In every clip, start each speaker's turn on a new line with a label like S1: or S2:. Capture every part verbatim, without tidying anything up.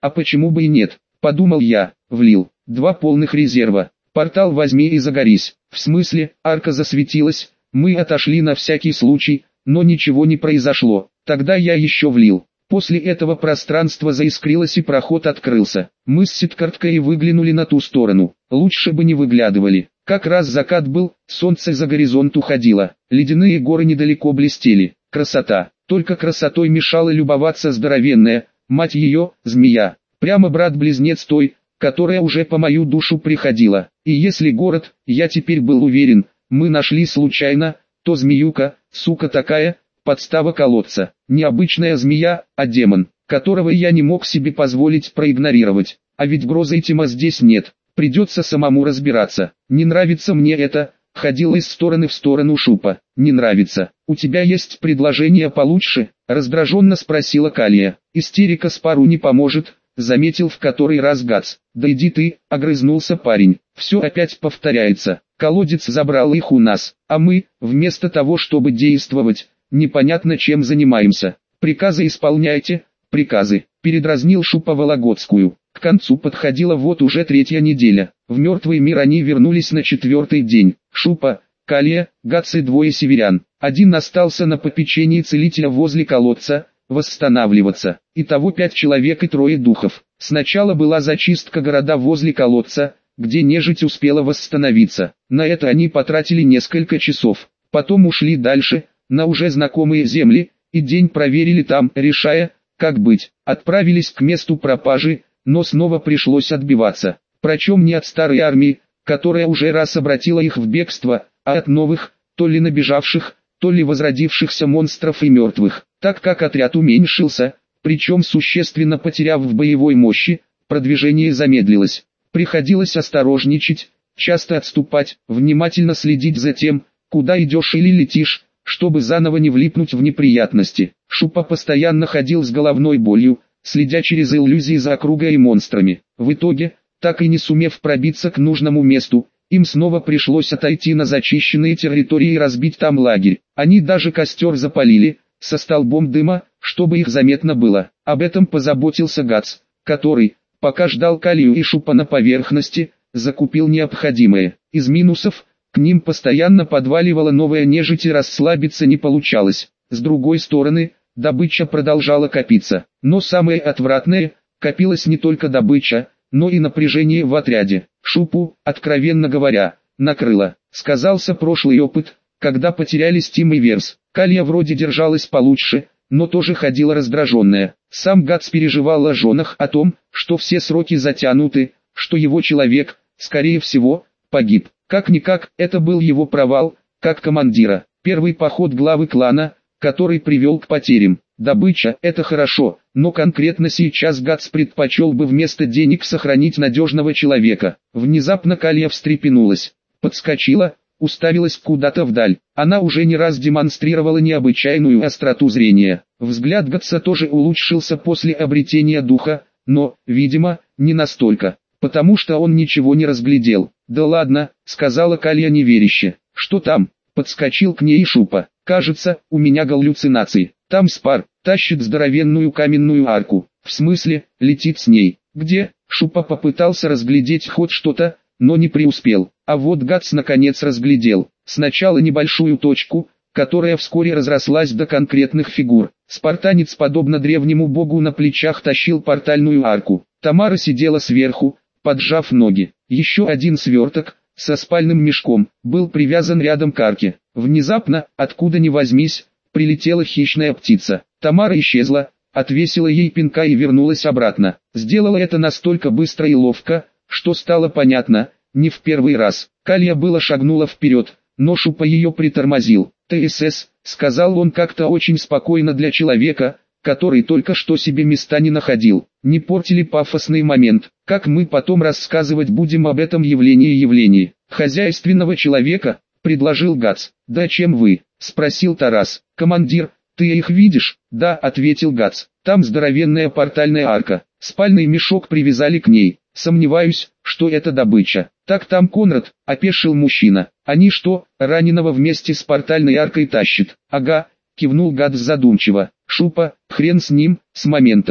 S1: А почему бы и нет, подумал я, влил. Два полных резерва. Портал возьми и загорись. В смысле, арка засветилась, мы отошли на всякий случай, но ничего не произошло. Тогда я еще влил. После этого пространство заискрилось и проход открылся. Мы с Сидкарткой выглянули на ту сторону. Лучше бы не выглядывали. Как раз закат был, солнце за горизонт уходило. Ледяные горы недалеко блестели. Красота. Только красотой мешала любоваться здоровенная, мать ее, змея. Прямо брат-близнец той, которая уже по мою душу приходила. И если город, я теперь был уверен, мы нашли случайно, то змеюка, сука такая, подстава колодца. Не обычная змея, а демон, которого я не мог себе позволить проигнорировать. А ведь Гроза и Тима здесь нет, придется самому разбираться. Не нравится мне это, ходила из стороны в сторону Шупа. Не нравится. У тебя есть предложение получше? Раздраженно спросила Калия. Истерика с пару не поможет, заметил в который раз Гац. Да иди ты, огрызнулся парень. Все опять повторяется. Колодец забрал их у нас, а мы, вместо того чтобы действовать, непонятно чем занимаемся. Приказы исполняйте, приказы. Передразнил Шупа Вологодскую. К концу подходила вот уже третья неделя. В мертвый мир они вернулись на четвертый день. Шупа, Калия, Гац и двое северян. Один остался на попечении целителя возле колодца, восстанавливаться. Итого пять человек и трое духов. Сначала была зачистка города возле колодца, где нежить успела восстановиться. На это они потратили несколько часов. Потом ушли дальше, на уже знакомые земли, и день проверили там, решая, как быть. Отправились к месту пропажи, но снова пришлось отбиваться. Причем не от старой армии, которая уже раз обратила их в бегство, а от новых, то ли набежавших, то ли возродившихся монстров и мертвых. Так как отряд уменьшился, причем существенно потеряв в боевой мощи, продвижение замедлилось. Приходилось осторожничать, часто отступать, внимательно следить за тем, куда идешь или летишь, чтобы заново не влипнуть в неприятности. Шупа постоянно ходил с головной болью, следя через иллюзии за округой и монстрами. В итоге, так и не сумев пробиться к нужному месту, им снова пришлось отойти на зачищенные территории и разбить там лагерь. Они даже костер запалили, со столбом дыма, чтобы их заметно было. Об этом позаботился Гац, который, пока ждал Калию и Шупа на поверхности, закупил необходимое. Из минусов, к ним постоянно подваливала новая нежить и расслабиться не получалось. С другой стороны, добыча продолжала копиться. Но самое отвратное, копилась не только добыча, но и напряжение в отряде. Шупу, откровенно говоря, накрыло. Сказался прошлый опыт, когда потерялись Тим и Верс. Калия вроде держалась получше, но тоже ходила раздраженная. Сам Гац переживал о женах, о том, что все сроки затянуты, что его человек, скорее всего, погиб. Как-никак, это был его провал, как командира. Первый поход главы клана, который привел к потерям. Добыча – это хорошо, но конкретно сейчас Гац предпочел бы вместо денег сохранить надежного человека. Внезапно Калия встрепенулась, подскочила, уставилась куда-то вдаль. Она уже не раз демонстрировала необычайную остроту зрения. Взгляд Гатса тоже улучшился после обретения духа, но, видимо, не настолько, потому что он ничего не разглядел. «Да ладно», — сказала Калия неверяще. «Что там?» — подскочил к ней Шупа. «Кажется, у меня галлюцинации. Там Спар, тащит здоровенную каменную арку. В смысле, летит с ней. Где?» Шупа попытался разглядеть хоть что-то, но не преуспел. А вот Гац наконец разглядел. Сначала небольшую точку, которая вскоре разрослась до конкретных фигур. Спартанец, подобно древнему богу, на плечах тащил портальную арку. Тамара сидела сверху, поджав ноги. Еще один сверток, со спальным мешком, был привязан рядом к арке. Внезапно, откуда ни возьмись, прилетела хищная птица. Тамара исчезла, отвесила ей пинка и вернулась обратно. Сделала это настолько быстро и ловко, что стало понятно, не в первый раз. Калия было шагнула вперед, но Шупа ее притормозил. «ТСС», — сказал он как-то очень спокойно для человека, который только что себе места не находил. «Не портили пафосный момент. Как мы потом рассказывать будем об этом явлении-явлении?» «Хозяйственного человека», — предложил Гац. «Да чем вы?» — спросил Тарас. «Командир, ты их видишь?» «Да», — ответил Гац. «Там здоровенная портальная арка. Спальный мешок привязали к ней. Сомневаюсь, что это добыча». «Так там Конрад», — опешил мужчина. «Они что, раненого вместе с портальной аркой тащат?» «Ага», — кивнул Гац задумчиво. «Шупа, хрен с ним, с моментом.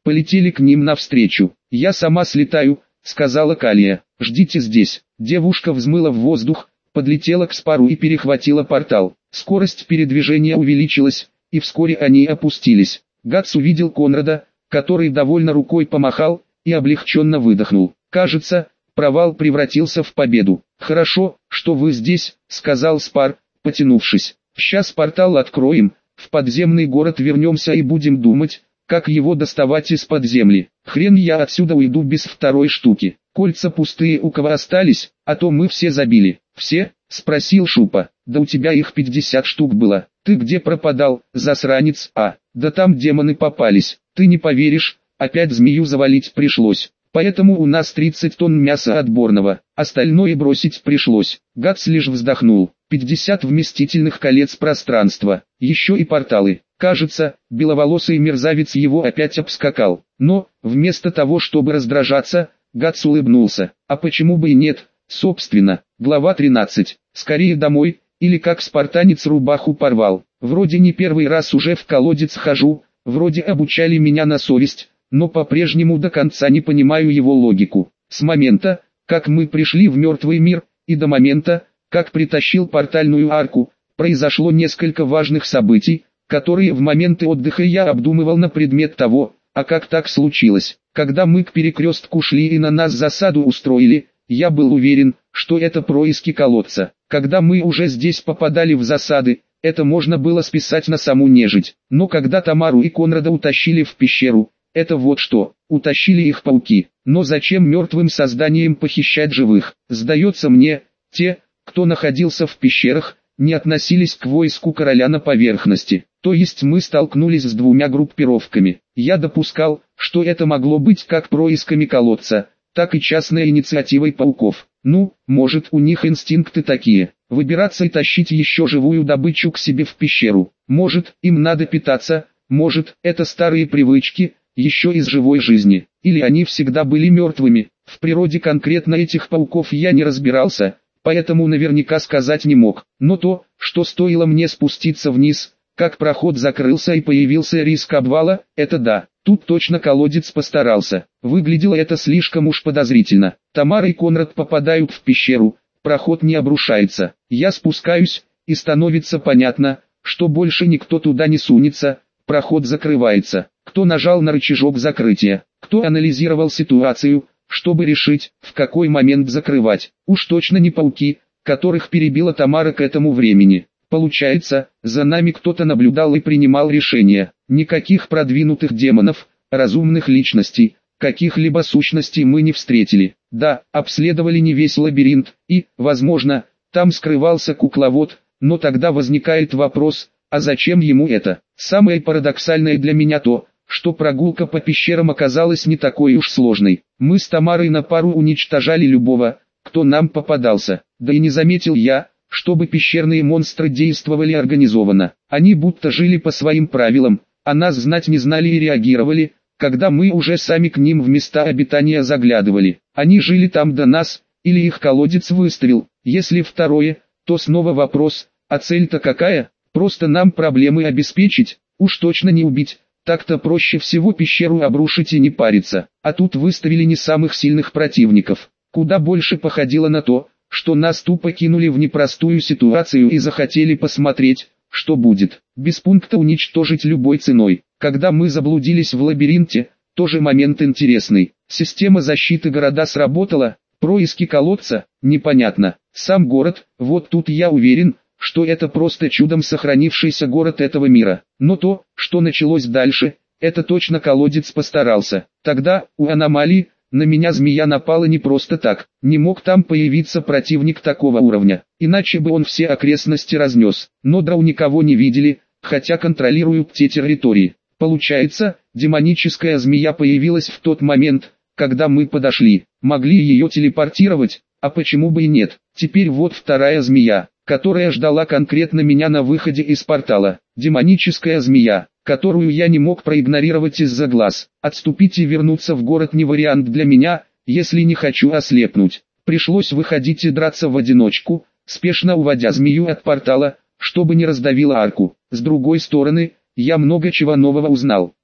S1: полетели к ним навстречу. «Я сама слетаю», — сказала Калия. «Ждите здесь». Девушка взмыла в воздух, подлетела к Спару и перехватила портал. Скорость передвижения увеличилась, и вскоре они опустились. Гатс увидел Конрада, который довольно рукой помахал, и облегченно выдохнул. «Кажется, провал превратился в победу». «Хорошо, что вы здесь», — сказал Спар, потянувшись. «Сейчас портал откроем, в подземный город вернемся и будем думать, как его доставать из-под земли. Хрен я отсюда уйду без второй штуки. Кольца пустые у кого остались, а то мы все забили». «Все?» — спросил Шупа. «Да у тебя их пятьдесят штук было. Ты где пропадал, засранец?» «А, да там демоны попались. Ты не поверишь, опять змею завалить пришлось. Поэтому у нас тридцать тонн мяса отборного, остальное бросить пришлось». Гатс лишь вздохнул. пятьдесят вместительных колец пространства, еще и порталы. Кажется, беловолосый мерзавец его опять обскакал. Но, вместо того чтобы раздражаться, Гатс улыбнулся. А почему бы и нет? Собственно, глава тринадцать. Скорее домой, или как спартанец рубаху порвал. Вроде не первый раз уже в колодец хожу, вроде обучали меня на совесть, но по-прежнему до конца не понимаю его логику. С момента, как мы пришли в мертвый мир, и до момента, как притащил портальную арку, произошло несколько важных событий, которые в моменты отдыха я обдумывал на предмет того, а как так случилось. Когда мы к перекрестку шли и на нас засаду устроили, я был уверен, что это происки колодца. Когда мы уже здесь попадали в засады, это можно было списать на саму нежить. Но когда Тамару и Конрада утащили в пещеру, это вот что, утащили их пауки. Но зачем мертвым созданиям похищать живых? Сдается мне, те, кто находился в пещерах, не относились к войску короля на поверхности. То есть мы столкнулись с двумя группировками. Я допускал, что это могло быть как происками колодца, так и частной инициативой пауков. Ну, может, у них инстинкты такие, выбираться и тащить еще живую добычу к себе в пещеру. Может, им надо питаться, может, это старые привычки, еще из живой жизни. Или они всегда были мертвыми. В природе конкретно этих пауков я не разбирался, поэтому наверняка сказать не мог. Но то, что стоило мне спуститься вниз, как проход закрылся и появился риск обвала, это да. Тут точно колодец постарался. Выглядело это слишком уж подозрительно. Тамара и Конрад попадают в пещеру, проход не обрушается. Я спускаюсь, и становится понятно, что больше никто туда не сунется, проход закрывается. Кто нажал на рычажок закрытия? Кто анализировал ситуацию, чтобы решить, в какой момент закрывать? Уж точно не пауки, которых перебила Тамара к этому времени. Получается, за нами кто-то наблюдал и принимал решения. Никаких продвинутых демонов, разумных личностей, каких-либо сущностей мы не встретили. Да, обследовали не весь лабиринт, и, возможно, там скрывался кукловод, но тогда возникает вопрос, а зачем ему это? Самое парадоксальное для меня то, что прогулка по пещерам оказалась не такой уж сложной. Мы с Тамарой на пару уничтожали любого, кто нам попадался, да и не заметил я, чтобы пещерные монстры действовали организованно. Они будто жили по своим правилам, а нас знать не знали и реагировали, когда мы уже сами к ним в места обитания заглядывали. Они жили там до нас, или их колодец выставил. Если второе, то снова вопрос, а цель-то какая? Просто нам проблемы обеспечить, уж точно не убить. Так-то проще всего пещеру обрушить и не париться. А тут выставили не самых сильных противников. Куда больше походило на то, что нас тупо кинули в непростую ситуацию и захотели посмотреть, что будет. Без пункта уничтожить любой ценой. Когда мы заблудились в лабиринте, тоже момент интересный. Система защиты города сработала, происки колодца, непонятно. Сам город, вот тут я уверен, что это просто чудом сохранившийся город этого мира. Но то, что началось дальше, это точно колодец постарался. Тогда, у аномалии, на меня змея напала не просто так. Не мог там появиться противник такого уровня, иначе бы он все окрестности разнес. Но драу никого не видели, хотя контролируют те территории. Получается, демоническая змея появилась в тот момент, когда мы подошли. Могли ее телепортировать, а почему бы и нет. Теперь вот вторая змея, которая ждала конкретно меня на выходе из портала. Демоническая змея, которую я не мог проигнорировать из-за глаз. Отступить и вернуться в город не вариант для меня, если не хочу ослепнуть. Пришлось выходить и драться в одиночку, спешно уводя змею от портала, чтобы не раздавила арку. С другой стороны, я много чего нового узнал.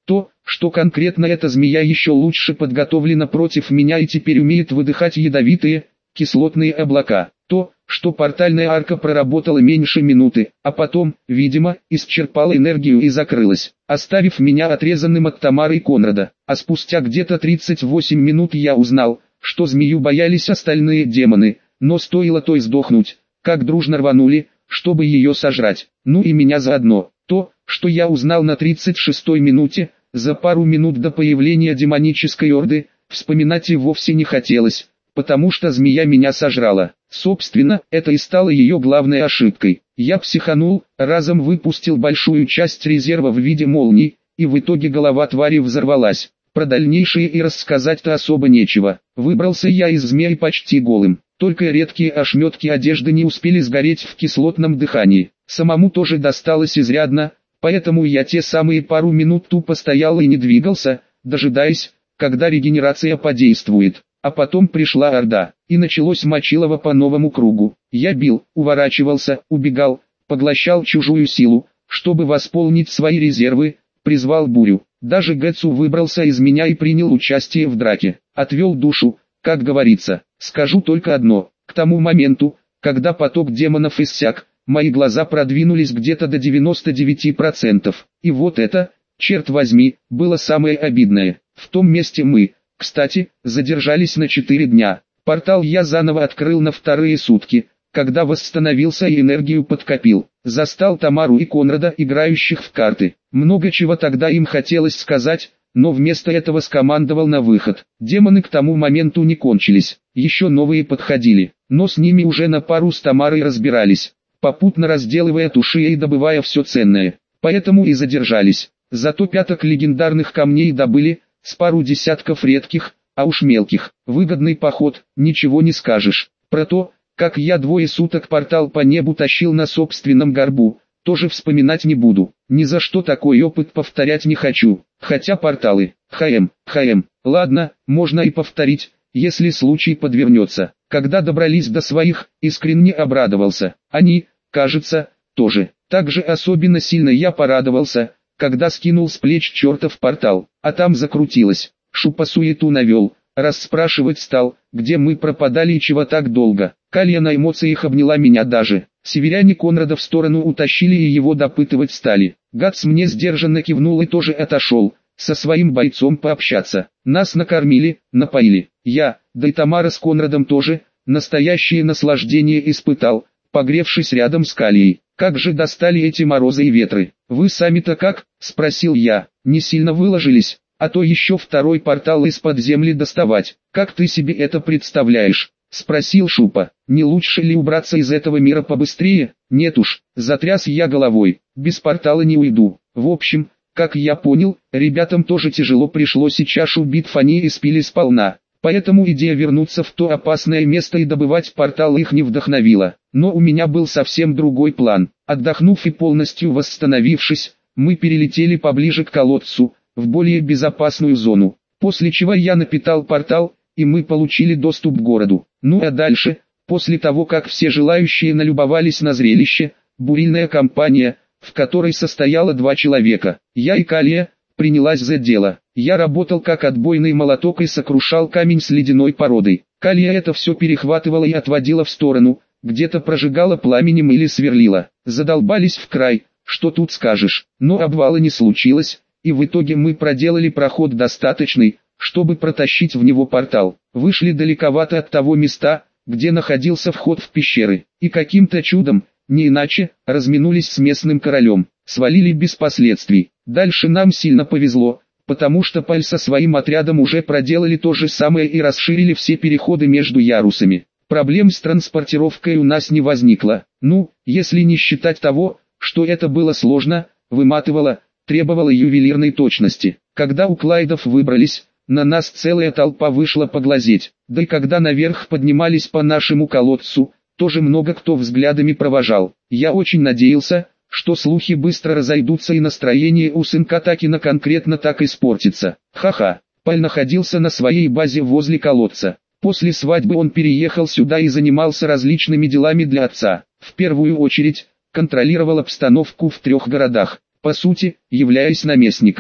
S1: То, что конкретно эта змея еще лучше подготовлена против меня и теперь умеет выдыхать ядовитые, кислотные облака. То, что портальная арка проработала меньше минуты, а потом, видимо, исчерпала энергию и закрылась, оставив меня отрезанным от Тамары и Конрада. А спустя где-то тридцать восемь минут я узнал, что змею боялись остальные демоны, но стоило той сдохнуть, как дружно рванули, чтобы ее сожрать. Ну и меня заодно. То, что я узнал на тридцать шестой минуте, за пару минут до появления демонической орды, вспоминать и вовсе не хотелось, потому что змея меня сожрала. Собственно, это и стало ее главной ошибкой. Я психанул, разом выпустил большую часть резерва в виде молний, и в итоге голова твари взорвалась. Про дальнейшее и рассказать-то особо нечего. Выбрался я из змеи почти голым. Только редкие ошметки одежды не успели сгореть в кислотном дыхании. Самому тоже досталось изрядно, поэтому я те самые пару минут тупо стоял и не двигался, дожидаясь, когда регенерация подействует. А потом пришла орда, и началось мочилово по новому кругу. Я бил, уворачивался, убегал, поглощал чужую силу, чтобы восполнить свои резервы, призвал бурю. Даже Гэтсу выбрался из меня и принял участие в драке. Отвел душу, как говорится. Скажу только одно: к тому моменту, когда поток демонов иссяк, мои глаза продвинулись где-то до девяноста девяти процентов. И вот это, черт возьми, было самое обидное. В том месте мы, кстати, задержались на четыре дня. Портал я заново открыл на вторые сутки, когда восстановился и энергию подкопил. Застал Тамару и Конрада, играющих в карты. Много чего тогда им хотелось сказать, но вместо этого скомандовал на выход. Демоны к тому моменту не кончились, еще новые подходили, но с ними уже на пару с Тамарой разбирались, попутно разделывая туши и добывая все ценное. Поэтому и задержались. Зато пяток легендарных камней добыли, с пару десятков редких, а уж мелких. Выгодный поход, ничего не скажешь. Про то, как я двое суток портал по небу тащил на собственном горбу, тоже вспоминать не буду. Ни за что такой опыт повторять не хочу. Хотя порталы, хм, хм, ладно, можно и повторить, если случай подвернется. Когда добрались до своих, искренне обрадовался. Они, кажется, тоже. Также особенно сильно я порадовался, когда скинул с плеч чертов портал, а там закрутилось. Шупа суету навел, расспрашивать стал, где мы пропадали и чего так долго. Калья на эмоциях обняла меня даже. Северяне Конрада в сторону утащили и его допытывать стали. Гац мне сдержанно кивнул и тоже отошел, со своим бойцом пообщаться. Нас накормили, напоили. Я, да и Тамара с Конрадом тоже, настоящее наслаждение испытал, погревшись рядом с Кальей. Как же достали эти морозы и ветры. Вы сами-то как? Спросил я. Не сильно выложились, а то еще второй портал из-под земли доставать. Как ты себе это представляешь? Спросил Шупа. Не лучше ли убраться из этого мира побыстрее? Нет уж, затряс я головой. Без портала не уйду. В общем, как я понял, ребятам тоже тяжело пришлось и чашу битв они испили сполна. Поэтому идея вернуться в то опасное место и добывать портал их не вдохновила. Но у меня был совсем другой план. Отдохнув и полностью восстановившись, мы перелетели поближе к колодцу, в более безопасную зону. После чего я напитал портал, и мы получили доступ к городу. Ну а дальше, после того как все желающие налюбовались на зрелище, бурильная компания, в которой состояло два человека, я и Калья, принялась за дело. Я работал как отбойный молоток и сокрушал камень с ледяной породой. Калья это все перехватывала и отводила в сторону, где-то прожигала пламенем или сверлила. Задолбались в край, что тут скажешь. Но обвала не случилось, и в итоге мы проделали проход достаточный, чтобы протащить в него портал. Вышли далековато от того места, где находился вход в пещеры, и каким-то чудом, не иначе, разминулись с местным королем, свалили без последствий. Дальше нам сильно повезло, потому что Паль со своим отрядом уже проделали то же самое и расширили все переходы между ярусами. Проблем с транспортировкой у нас не возникло, ну, если не считать того, что это было сложно, выматывало, требовало ювелирной точности. Когда у Клайдов выбрались, на нас целая толпа вышла поглазеть, да и когда наверх поднимались по нашему колодцу, тоже много кто взглядами провожал. Я очень надеялся, что слухи быстро разойдутся и настроение у сынка Такина конкретно так испортится. Ха-ха, Паль находился на своей базе возле колодца. После свадьбы он переехал сюда и занимался различными делами для отца. В первую очередь, контролировал обстановку в трех городах, по сути, являясь наместником.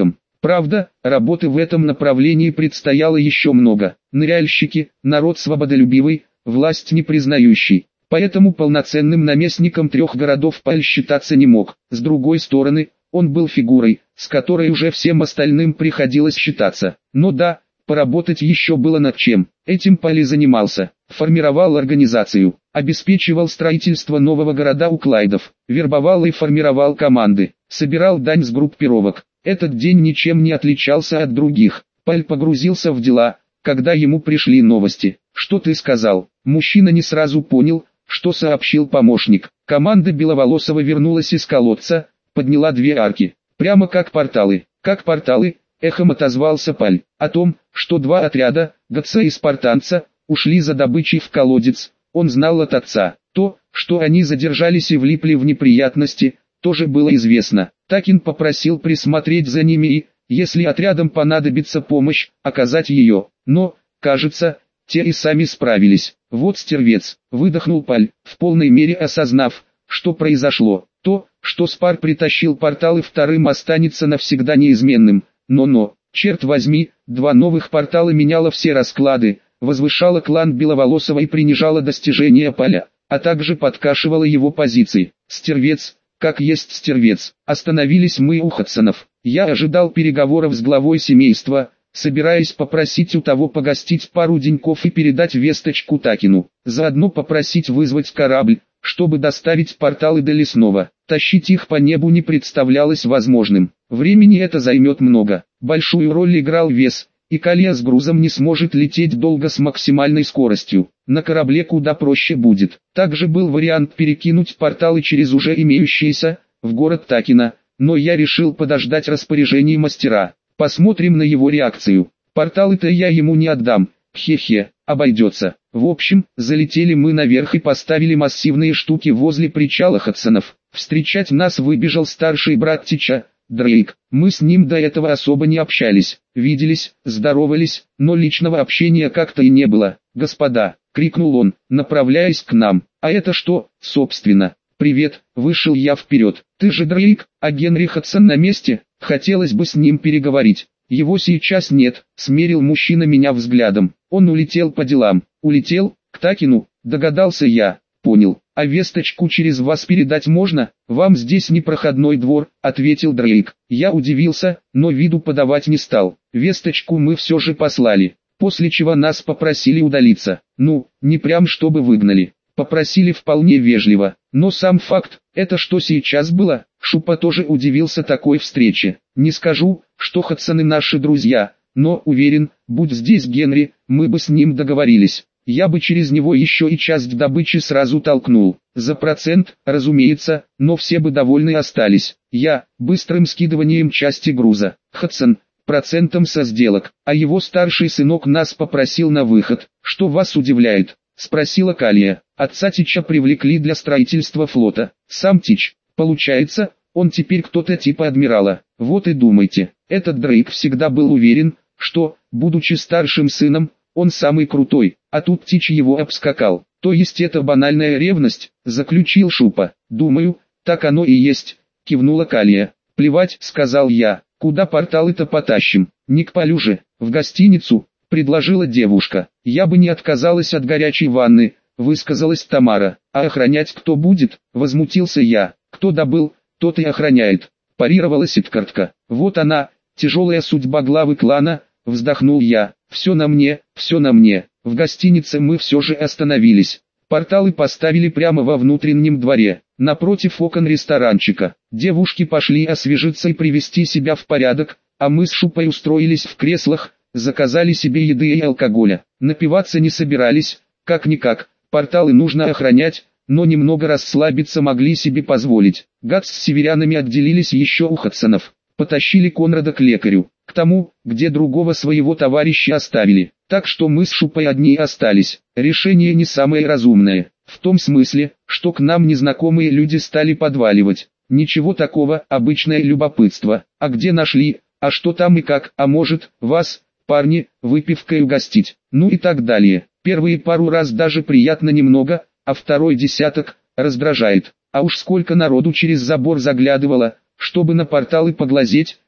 S1: Правда, работы в этом направлении предстояло еще много. Ныряльщики – народ свободолюбивый, власть не признающий. Поэтому полноценным наместником трех городов Паль считаться не мог. С другой стороны, он был фигурой, с которой уже всем остальным приходилось считаться. Но да, поработать еще было над чем. Этим Паль и занимался. Формировал организацию, обеспечивал строительство нового города у Клайдов, вербовал и формировал команды, собирал дань с группировок. Этот день ничем не отличался от других. Паль погрузился в дела, когда ему пришли новости. «Что ты сказал?» Мужчина не сразу понял, что сообщил помощник. Команда Беловолосова вернулась из колодца, подняла две арки. Прямо как порталы. Как порталы, эхом отозвался Паль. О том, что два отряда, Гатца и Спартанца, ушли за добычей в колодец, он знал от отца. То, что они задержались и влипли в неприятности, тоже было известно. Такин попросил присмотреть за ними и, если отрядам понадобится помощь, оказать ее. Но, кажется, те и сами справились. Вот стервец, выдохнул Паль, в полной мере осознав, что произошло. То, что Спар притащил порталы вторым, останется навсегда неизменным. Но-но, черт возьми, два новых портала меняло все расклады, возвышало клан Беловолосова и принижало достижения Паля, а также подкашивало его позиции. Стервец, как есть стервец. Остановились мы у Хадсонов. Я ожидал переговоров с главой семейства, собираясь попросить у того погостить пару деньков и передать весточку Такину. Заодно попросить вызвать корабль, чтобы доставить порталы до Лесного. Тащить их по небу не представлялось возможным. Времени это займет много. Большую роль играл вес, и Калия с грузом не сможет лететь долго с максимальной скоростью. На корабле куда проще будет. Также был вариант перекинуть порталы через уже имеющиеся, в город Такина, но я решил подождать распоряжений мастера. Посмотрим на его реакцию. Порталы-то я ему не отдам, хе-хе, обойдется. В общем, залетели мы наверх и поставили массивные штуки возле причала Хадсонов. Встречать нас выбежал старший брат Тича, Дрейк. Мы с ним до этого особо не общались, виделись, здоровались, но личного общения как-то и не было. «Господа!» — крикнул он, направляясь к нам. «А это что, собственно?» «Привет!» — вышел я вперед. «Ты же Дрейк, а Генри Хадсон на месте? Хотелось бы с ним переговорить». «Его сейчас нет», — смерил мужчина меня взглядом. «Он улетел по делам». «Улетел? К Такину?» — догадался я. «Понял. А весточку через вас передать можно? Вам здесь не проходной двор», — ответил Дрейк. Я удивился, но виду подавать не стал. Весточку мы все же послали, после чего нас попросили удалиться. Ну, не прям чтобы выгнали. Попросили вполне вежливо. Но сам факт, это что сейчас было? Шупа тоже удивился такой встрече. Не скажу, что Хадсоны наши друзья, но уверен, будь здесь Генри, мы бы с ним договорились. Я бы через него еще и часть добычи сразу толкнул. За процент, разумеется, но все бы довольны остались. Я, быстрым скидыванием части груза. Хадсон, процентом со сделок. А его старший сынок нас попросил на выход. Что вас удивляет? Спросила Калия. Отца Тича привлекли для строительства флота. Сам Тич, получается, он теперь кто-то типа адмирала. Вот и думайте. Этот Дрейк всегда был уверен, что, будучи старшим сыном, он самый крутой, а тут Тич его обскакал. То есть это банальная ревность, заключил Шупа. Думаю, так оно и есть, кивнула Калия. Плевать, сказал я, куда порталы-то потащим? Не к Полю же, в гостиницу, предложила девушка. Я бы не отказалась от горячей ванны, высказалась Тамара. А охранять кто будет? Возмутился я. Кто добыл, тот и охраняет, парировала Ситкартка. Вот она, тяжелая судьба главы клана, вздохнул я. Все на мне, все на мне. В гостинице мы все же остановились. Порталы поставили прямо во внутреннем дворе, напротив окон ресторанчика. Девушки пошли освежиться и привести себя в порядок, а мы с Шупой устроились в креслах, заказали себе еды и алкоголя. Напиваться не собирались, как-никак, порталы нужно охранять, но немного расслабиться могли себе позволить. Гад с северянами отделились еще у Хадсонов. Потащили Конрада к лекарю, к тому, где другого своего товарища оставили. Так что мы с Шупой одни остались. Решение не самое разумное. В том смысле, что к нам незнакомые люди стали подваливать. Ничего такого, обычное любопытство. А где нашли, а что там и как, а может, вас, парни, выпивкой угостить, ну и так далее. Первые пару раз даже приятно немного, а второй десяток раздражает. А уж сколько народу через забор заглядывало, чтобы на порталы поглазеть,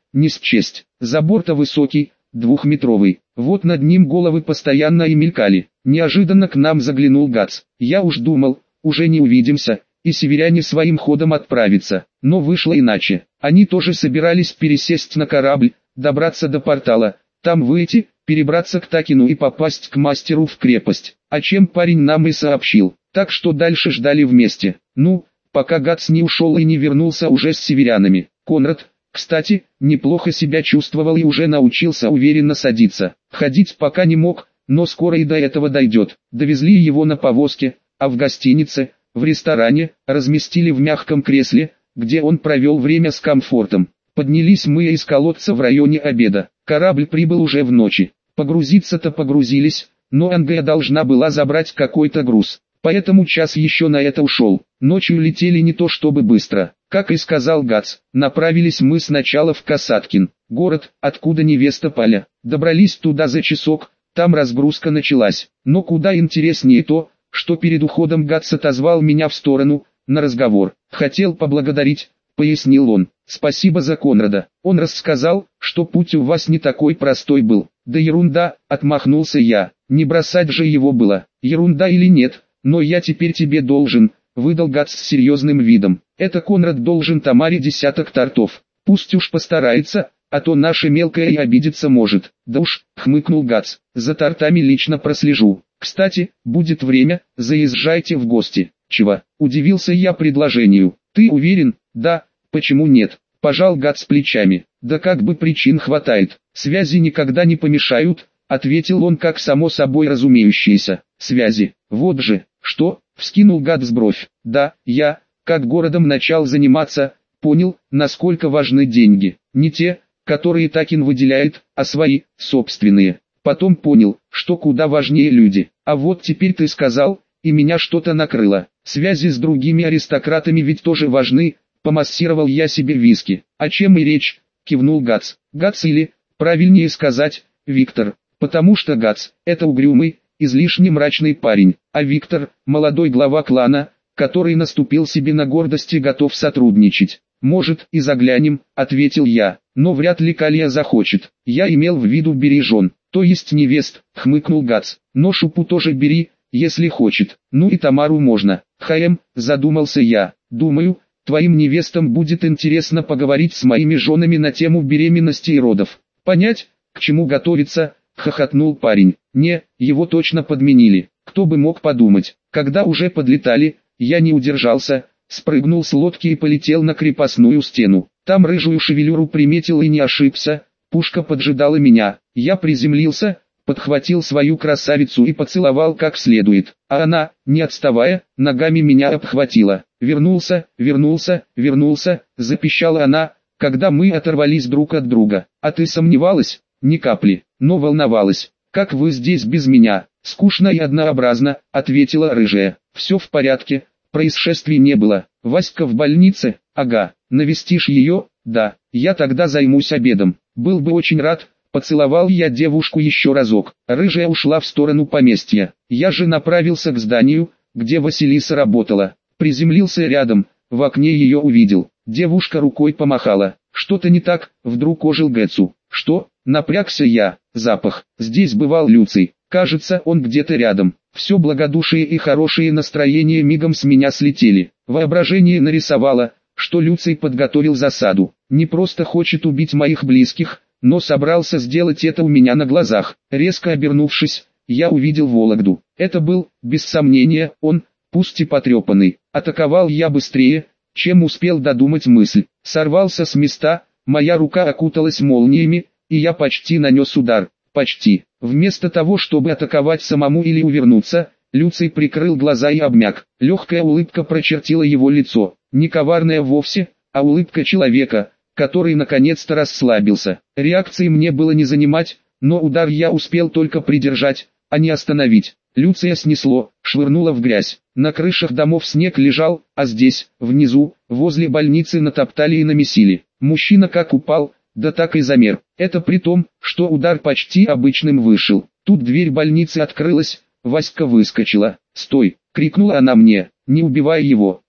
S1: не счесть. Забор-то высокий, двухметровый, вот над ним головы постоянно и мелькали. Неожиданно к нам заглянул Гац. Я уж думал, уже не увидимся, и северяне своим ходом отправятся. Но вышло иначе. Они тоже собирались пересесть на корабль, добраться до портала, там выйти, перебраться к Такину и попасть к мастеру в крепость. О чем парень нам и сообщил. Так что дальше ждали вместе. Ну, пока Гац не ушел и не вернулся уже с северянами. Конрад, кстати, неплохо себя чувствовал и уже научился уверенно садиться. Ходить пока не мог, но скоро и до этого дойдет. Довезли его на повозке, а в гостинице, в ресторане, разместили в мягком кресле, где он провел время с комфортом. Поднялись мы из колодца в районе обеда. Корабль прибыл уже в ночи. Погрузиться-то погрузились, но Ангая должна была забрать какой-то груз. Поэтому час еще на это ушел. Ночью летели не то чтобы быстро. Как и сказал Гац, направились мы сначала в Касаткин, город, откуда невеста Поля. Добрались туда за часок, там разгрузка началась. Но куда интереснее то, что перед уходом Гац отозвал меня в сторону, на разговор. Хотел поблагодарить, пояснил он. Спасибо за Конрада. Он рассказал, что путь у вас не такой простой был. Да ерунда, отмахнулся я. Не бросать же его было. Ерунда или нет, но я теперь тебе должен, выдал Гац с серьезным видом. Это Конрад должен Тамаре десяток тортов. Пусть уж постарается, а то наша мелкая и обидеться может. Да уж, хмыкнул Гац, за тортами лично прослежу. Кстати, будет время, заезжайте в гости. Чего? Удивился я предложению. Ты уверен? Да, почему нет? Пожал Гац плечами. Да как бы причин хватает. Связи никогда не помешают, ответил он как само собой разумеющееся. Связи. Вот же, что? Вскинул Гац бровь. Да, я, как городом начал заниматься, понял, насколько важны деньги. Не те, которые Такин выделяет, а свои, собственные. Потом понял, что куда важнее люди. А вот теперь ты сказал, и меня что-то накрыло. Связи с другими аристократами ведь тоже важны. Помассировал я себе виски. О чем и речь? Кивнул Гац. Гац или, правильнее сказать, Виктор. Потому что Гац – это угрюмый, излишне мрачный парень, а Виктор – молодой глава клана, который наступил себе на гордость и готов сотрудничать. «Может, и заглянем», – ответил я, – «но вряд ли Калия захочет. Я имел в виду бережен, то есть невест», – хмыкнул Гац. «Но Шупу тоже бери, если хочет. Ну и Тамару можно». «Хаем», – задумался я, – «думаю, твоим невестам будет интересно поговорить с моими женами на тему беременности и родов. Понять, к чему готовиться», – хохотнул парень. «Не, его точно подменили. Кто бы мог подумать». Когда уже подлетали, я не удержался, спрыгнул с лодки и полетел на крепостную стену. Там рыжую шевелюру приметил и не ошибся, пушка поджидала меня. Я приземлился, подхватил свою красавицу и поцеловал как следует. А она, не отставая, ногами меня обхватила. «Вернулся, вернулся, вернулся», — запищала она, когда мы оторвались друг от друга. «А ты сомневалась?» «Ни капли, но волновалась. Как вы здесь без меня?» «Скучно и однообразно», — ответила рыжая. «Все в порядке, происшествий не было. Васька в больнице?» «Ага. Навестишь ее?» «Да. Я тогда займусь обедом». «Был бы очень рад». Поцеловал я девушку еще разок. Рыжая ушла в сторону поместья. Я же направился к зданию, где Василиса работала. Приземлился рядом, в окне ее увидел. Девушка рукой помахала. «Что-то не так?» — вдруг ожил Гэцу. «Что?» — напрягся я. «Запах. Здесь бывал Люций. Кажется, он где-то рядом». Все благодушие и хорошее настроение мигом с меня слетели. Воображение нарисовало, что Люций подготовил засаду. Не просто хочет убить моих близких, но собрался сделать это у меня на глазах. Резко обернувшись, я увидел Вологду. Это был, без сомнения, он, пусть и потрепанный. Атаковал я быстрее, чем успел додумать мысль. Сорвался с места, моя рука окуталась молниями, и я почти нанес удар. Почти. Вместо того, чтобы атаковать самому или увернуться, Люций прикрыл глаза и обмяк. Легкая улыбка прочертила его лицо. Не коварная вовсе, а улыбка человека, который наконец-то расслабился. Реакции мне было не занимать, но удар я успел только придержать, а не остановить. Люция снесло, швырнуло в грязь. На крышах домов снег лежал, а здесь, внизу, возле больницы натоптали и намесили. Мужчина как упал, да так и замер. Это при том, что удар почти обычным вышел. Тут дверь больницы открылась, Васька выскочила. «Стой!» — крикнула она мне. «Не убивай его!»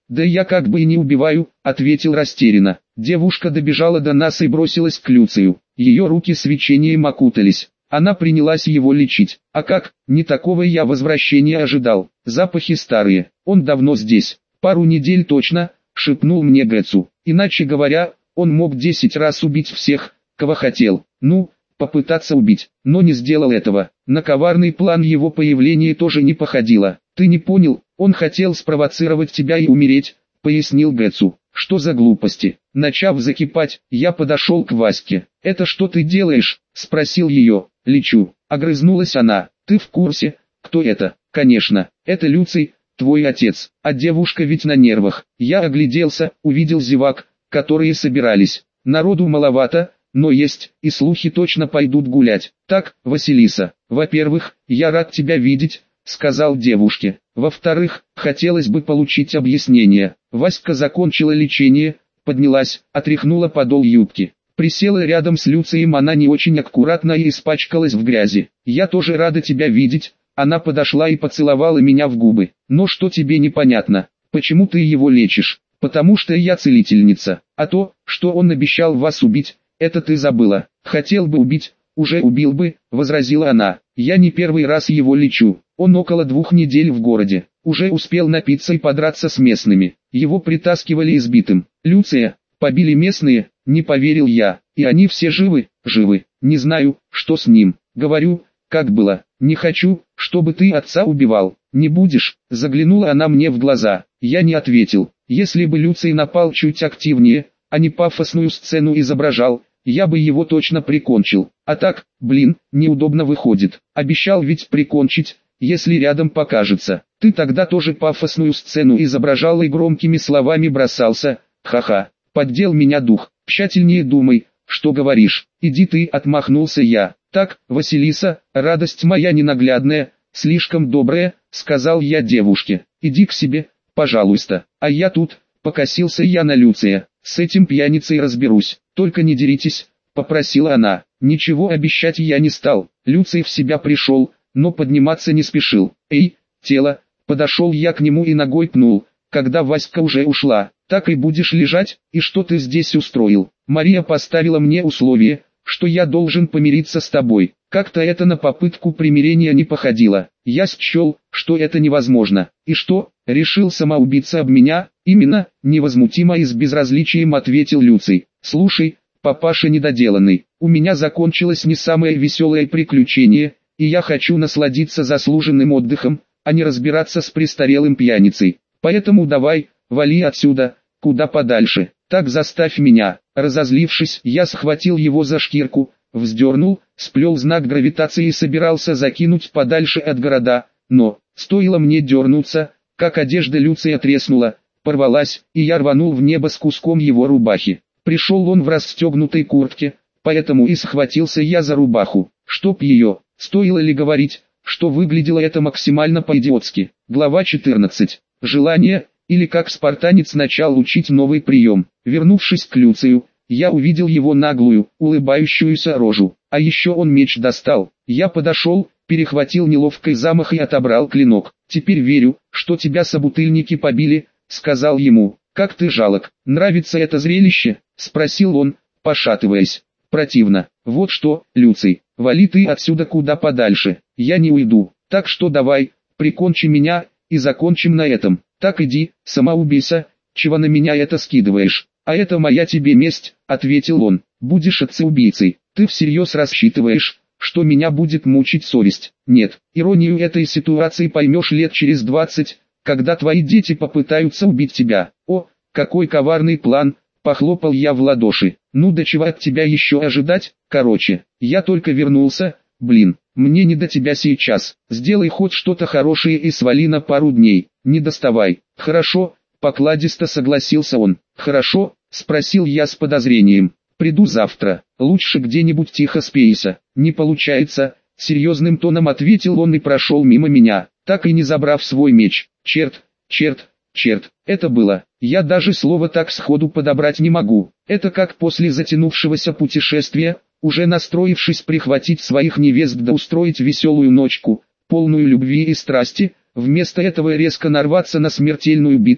S1: «Да я как бы и не убиваю», — ответил растерянно. Девушка добежала до нас и бросилась к Люцию. Ее руки свечением окутались. Она принялась его лечить. А как, не такого я возвращения ожидал. Запахи старые, он давно здесь. Пару недель точно, шепнул мне Гэцу. Иначе говоря, он мог десять раз убить всех, кого хотел. Ну, попытаться убить, но не сделал этого. На коварный план его появления тоже не походило. Ты не понял, он хотел спровоцировать тебя и умереть, пояснил Гэцу. Что за глупости? Начав закипать, я подошел к Ваське. «Это что ты делаешь?» – спросил ее. «Лечу». Огрызнулась она. «Ты в курсе, кто это?» «Конечно, это Люций, твой отец, а девушка ведь на нервах». Я огляделся, увидел зевак, которые собирались. Народу маловато, но есть, и слухи точно пойдут гулять. «Так, Василиса, во-первых, я рад тебя видеть», — сказал девушке. «Во-вторых, хотелось бы получить объяснение». Васька закончила лечение, поднялась, отряхнула подол юбки. Присела рядом с Люцием, она не очень аккуратно и испачкалась в грязи. «Я тоже рада тебя видеть». Она подошла и поцеловала меня в губы. «Но что тебе непонятно? Почему ты его лечишь?» «Потому что я целительница. А то, что он обещал вас убить, это ты забыла». «Хотел бы убить, уже убил бы», — возразила она. «Я не первый раз его лечу. Он около двух недель в городе. Уже успел напиться и подраться с местными. Его притаскивали избитым. Люция побили местные», — не поверил я. «И они все живы?» «Живы. Не знаю, что с ним. Говорю, как было. Не хочу, чтобы ты отца убивал. Не будешь?» Заглянула она мне в глаза. Я не ответил. Если бы Люций напал чуть активнее, а не пафосную сцену изображал, я бы его точно прикончил. А так, блин, неудобно выходит. Обещал ведь прикончить, если рядом покажется. Ты тогда тоже пафосную сцену изображал и громкими словами бросался. Ха-ха, поддел меня дух. Тщательнее думай, что говоришь. Иди ты, отмахнулся я. Так, Василиса, радость моя ненаглядная, слишком добрая, сказал я девушке. Иди к себе, пожалуйста. А я тут, покосился я на Люция. С этим пьяницей разберусь. Только не деритесь, попросила она. Ничего обещать я не стал. Люций в себя пришел, но подниматься не спешил. Эй, тело, подошел я к нему и ногой пнул, когда Васька уже ушла. Так и будешь лежать, и что ты здесь устроил? Мария поставила мне условие, что я должен помириться с тобой. Как-то это на попытку примирения не походило. Я счел, что это невозможно. И что, решил самоубиться об меня? Именно, невозмутимо и с безразличием ответил Люций. Слушай, папаша недоделанный, у меня закончилось не самое веселое приключение, и я хочу насладиться заслуженным отдыхом, а не разбираться с престарелым пьяницей. Поэтому давай, вали отсюда, куда подальше. Так заставь меня. Разозлившись, я схватил его за шкирку, вздернул, сплел знак гравитации и собирался закинуть подальше от города, но, стоило мне дернуться, как одежда Люция треснула, порвалась, и я рванул в небо с куском его рубахи. Пришел он в расстегнутой куртке, поэтому и схватился я за рубаху. Чтоб ее, стоило ли говорить, что выглядело это максимально по-идиотски. Глава четырнадцать. Желание, или как спартанец начал учить новый прием. Вернувшись к Люцию, я увидел его наглую, улыбающуюся рожу. А еще он меч достал. Я подошел, перехватил неловкий замах и отобрал клинок. «Теперь верю, что тебя собутыльники побили», — сказал ему. «Как ты жалок. Нравится это зрелище?» — спросил он, пошатываясь. «Противно. Вот что, Люций, вали ты отсюда куда подальше. Я не уйду. Так что давай, прикончи меня, и закончим на этом. Так иди, сама убейся, чего на меня это скидываешь?» «А это моя тебе месть», — ответил он. «Будешь отца-убийцей. Ты всерьез рассчитываешь, что меня будет мучить совесть?» «Нет, иронию этой ситуации поймешь лет через двадцать, когда твои дети попытаются убить тебя». «О, какой коварный план», — похлопал я в ладоши. «Ну до чего от тебя еще ожидать? Короче, я только вернулся, блин, мне не до тебя сейчас. Сделай хоть что-то хорошее и свали на пару дней, не доставай». «Хорошо», — покладисто согласился он. «Хорошо?» — спросил я с подозрением. «Приду завтра, лучше где-нибудь тихо спейся». «Не получается», — серьезным тоном ответил он и прошел мимо меня, так и не забрав свой меч. «Черт, черт, черт, это было, я даже слово так сходу подобрать не могу». Это как после затянувшегося путешествия, уже настроившись прихватить своих невест да устроить веселую ночку, полную любви и страсти, вместо этого резко нарваться на смертельную битву,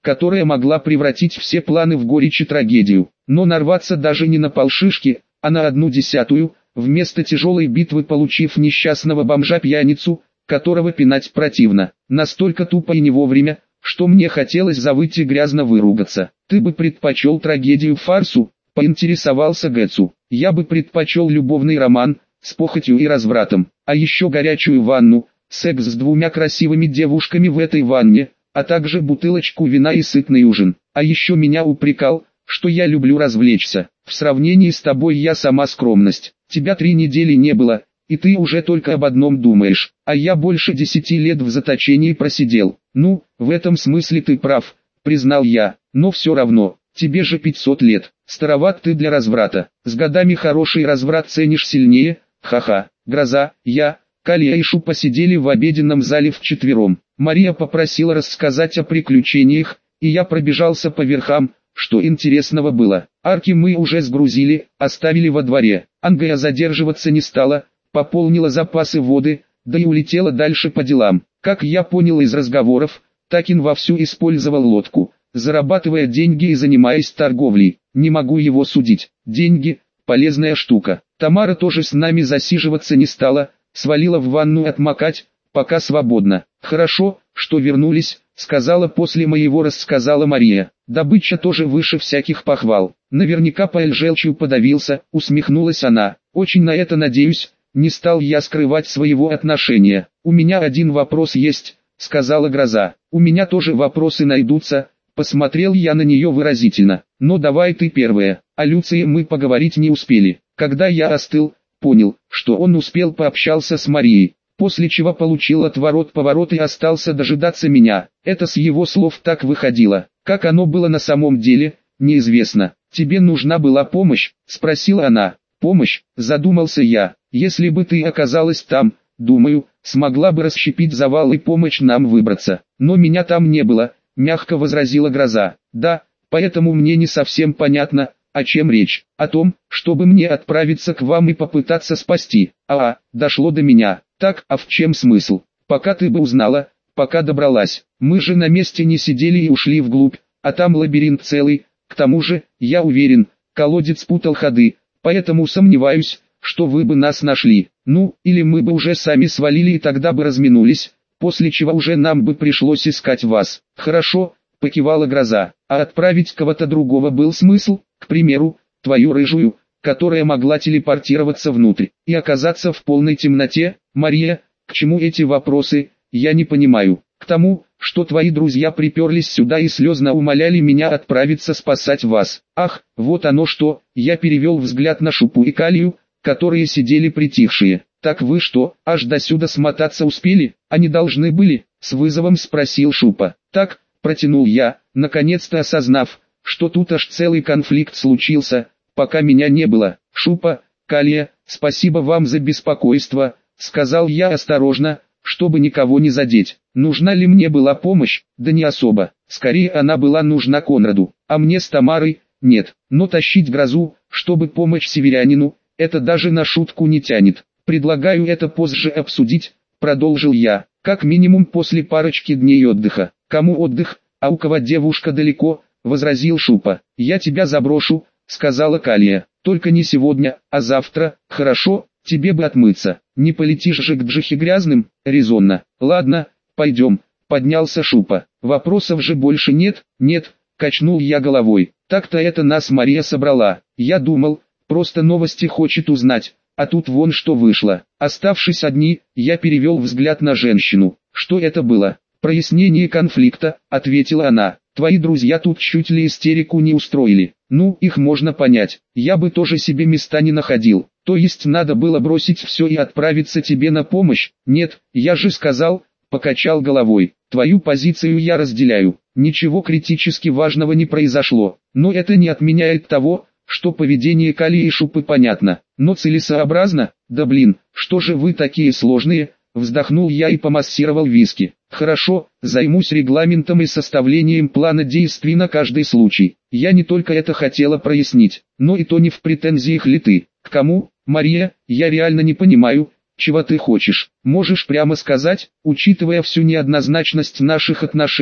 S1: которая могла превратить все планы в горечь и трагедию. Но нарваться даже не на полшишки, а на одну десятую, вместо тяжелой битвы получив несчастного бомжа-пьяницу, которого пинать противно, настолько тупо и не вовремя, что мне хотелось завыть и грязно выругаться. «Ты бы предпочел трагедию фарсу?» — поинтересовался Гэцу. «Я бы предпочел любовный роман, с похотью и развратом, а еще горячую ванну, секс с двумя красивыми девушками в этой ванне, а также бутылочку вина и сытный ужин. А еще меня упрекал, что я люблю развлечься. В сравнении с тобой я сама скромность. Тебя три недели не было, и ты уже только об одном думаешь, а я больше десяти лет в заточении просидел. Ну, в этом смысле ты прав, признал я, но все равно, тебе же пятьсот лет, староват ты для разврата. С годами хороший разврат ценишь сильнее, ха-ха. Гроза, я, Калия и Шупа сидели в обеденном зале вчетвером. Мария попросила рассказать о приключениях, и я пробежался по верхам, что интересного было. Арки мы уже сгрузили, оставили во дворе. Ангая задерживаться не стала, пополнила запасы воды, да и улетела дальше по делам. Как я понял из разговоров, Такин вовсю использовал лодку, зарабатывая деньги и занимаясь торговлей. Не могу его судить. Деньги – полезная штука. Тамара тоже с нами засиживаться не стала, свалила в ванну отмокать, пока свободно. «Хорошо, что вернулись», — сказала после моего рассказала Мария. «Добыча тоже выше всяких похвал. Наверняка Паэль желчью подавился», — усмехнулась она. «Очень на это надеюсь», — не стал я скрывать своего отношения. «У меня один вопрос есть», — сказала Гроза. «У меня тоже вопросы найдутся», — посмотрел я на нее выразительно. «Но давай ты первая». О Люции мы поговорить не успели. Когда я остыл, понял, что он успел пообщался с Марией, после чего получил отворот-поворот и остался дожидаться меня. Это с его слов так выходило. Как оно было на самом деле, неизвестно. «Тебе нужна была помощь?» — спросила она. «Помощь?» — задумался я. «Если бы ты оказалась там, думаю, смогла бы расщепить завал и помочь нам выбраться. Но меня там не было», — мягко возразила Гроза. «Да, поэтому мне не совсем понятно, о чем речь. О том, чтобы мне отправиться к вам и попытаться спасти. А, дошло до меня. Так, а в чем смысл? Пока ты бы узнала, пока добралась. Мы же на месте не сидели и ушли вглубь, а там лабиринт целый. К тому же, я уверен, колодец путал ходы, поэтому сомневаюсь, что вы бы нас нашли. Ну, или мы бы уже сами свалили и тогда бы разминулись, после чего уже нам бы пришлось искать вас». «Хорошо», — покивала Гроза. «А отправить кого-то другого был смысл? К примеру, твою рыжую, которая могла телепортироваться внутрь и оказаться в полной темноте?» «Мария, к чему эти вопросы, я не понимаю». «К тому, что твои друзья приперлись сюда и слезно умоляли меня отправиться спасать вас». «Ах, вот оно что!» Я перевел взгляд на Шупу и Калию, которые сидели притихшие. «Так вы что, аж до сюда смотаться успели? Они должны были?» — с вызовом спросил Шупа. «Так», — протянул я, наконец-то осознав, что тут аж целый конфликт случился, пока меня не было. «Шупа, Калия, спасибо вам за беспокойство», — сказал я осторожно, чтобы никого не задеть. Нужна ли мне была помощь? Да не особо. Скорее она была нужна Конраду, а мне с Тамарой — нет. Но тащить Грозу, чтобы помочь северянину, это даже на шутку не тянет. «Предлагаю это позже обсудить», — продолжил я, — «как минимум после парочки дней отдыха». «Кому отдых, а у кого девушка далеко?» — возразил Шупа. «Я тебя заброшу», — сказала Калия. «Только не сегодня, а завтра, хорошо? Тебе бы отмыться. Не полетишь же к Джихе грязным?» «Резонно. Ладно, пойдем», — поднялся Шупа. «Вопросов же больше нет?» «Нет», — качнул я головой. «Так-то это нас Мария собрала. Я думал, просто новости хочет узнать, а тут вон что вышло». Оставшись одни, я перевел взгляд на женщину. «Что это было?» «Прояснение конфликта», — ответила она. «Твои друзья тут чуть ли истерику не устроили. Ну, их можно понять. Я бы тоже себе места не находил. То есть надо было бросить все и отправиться тебе на помощь?» «Нет, я же сказал», — покачал головой. «Твою позицию я разделяю. Ничего критически важного не произошло. Но это не отменяет того, что поведение Калии и Шупы понятно. Но целесообразно? Да блин, что же вы такие сложные?» Вздохнул я и помассировал виски. «Хорошо, займусь регламентом и составлением плана действий на каждый случай. Я не только это хотела прояснить, но и то не в претензиях ли ты. К кому, Мария, я реально не понимаю, чего ты хочешь. Можешь прямо сказать, учитывая всю неоднозначность наших отношений,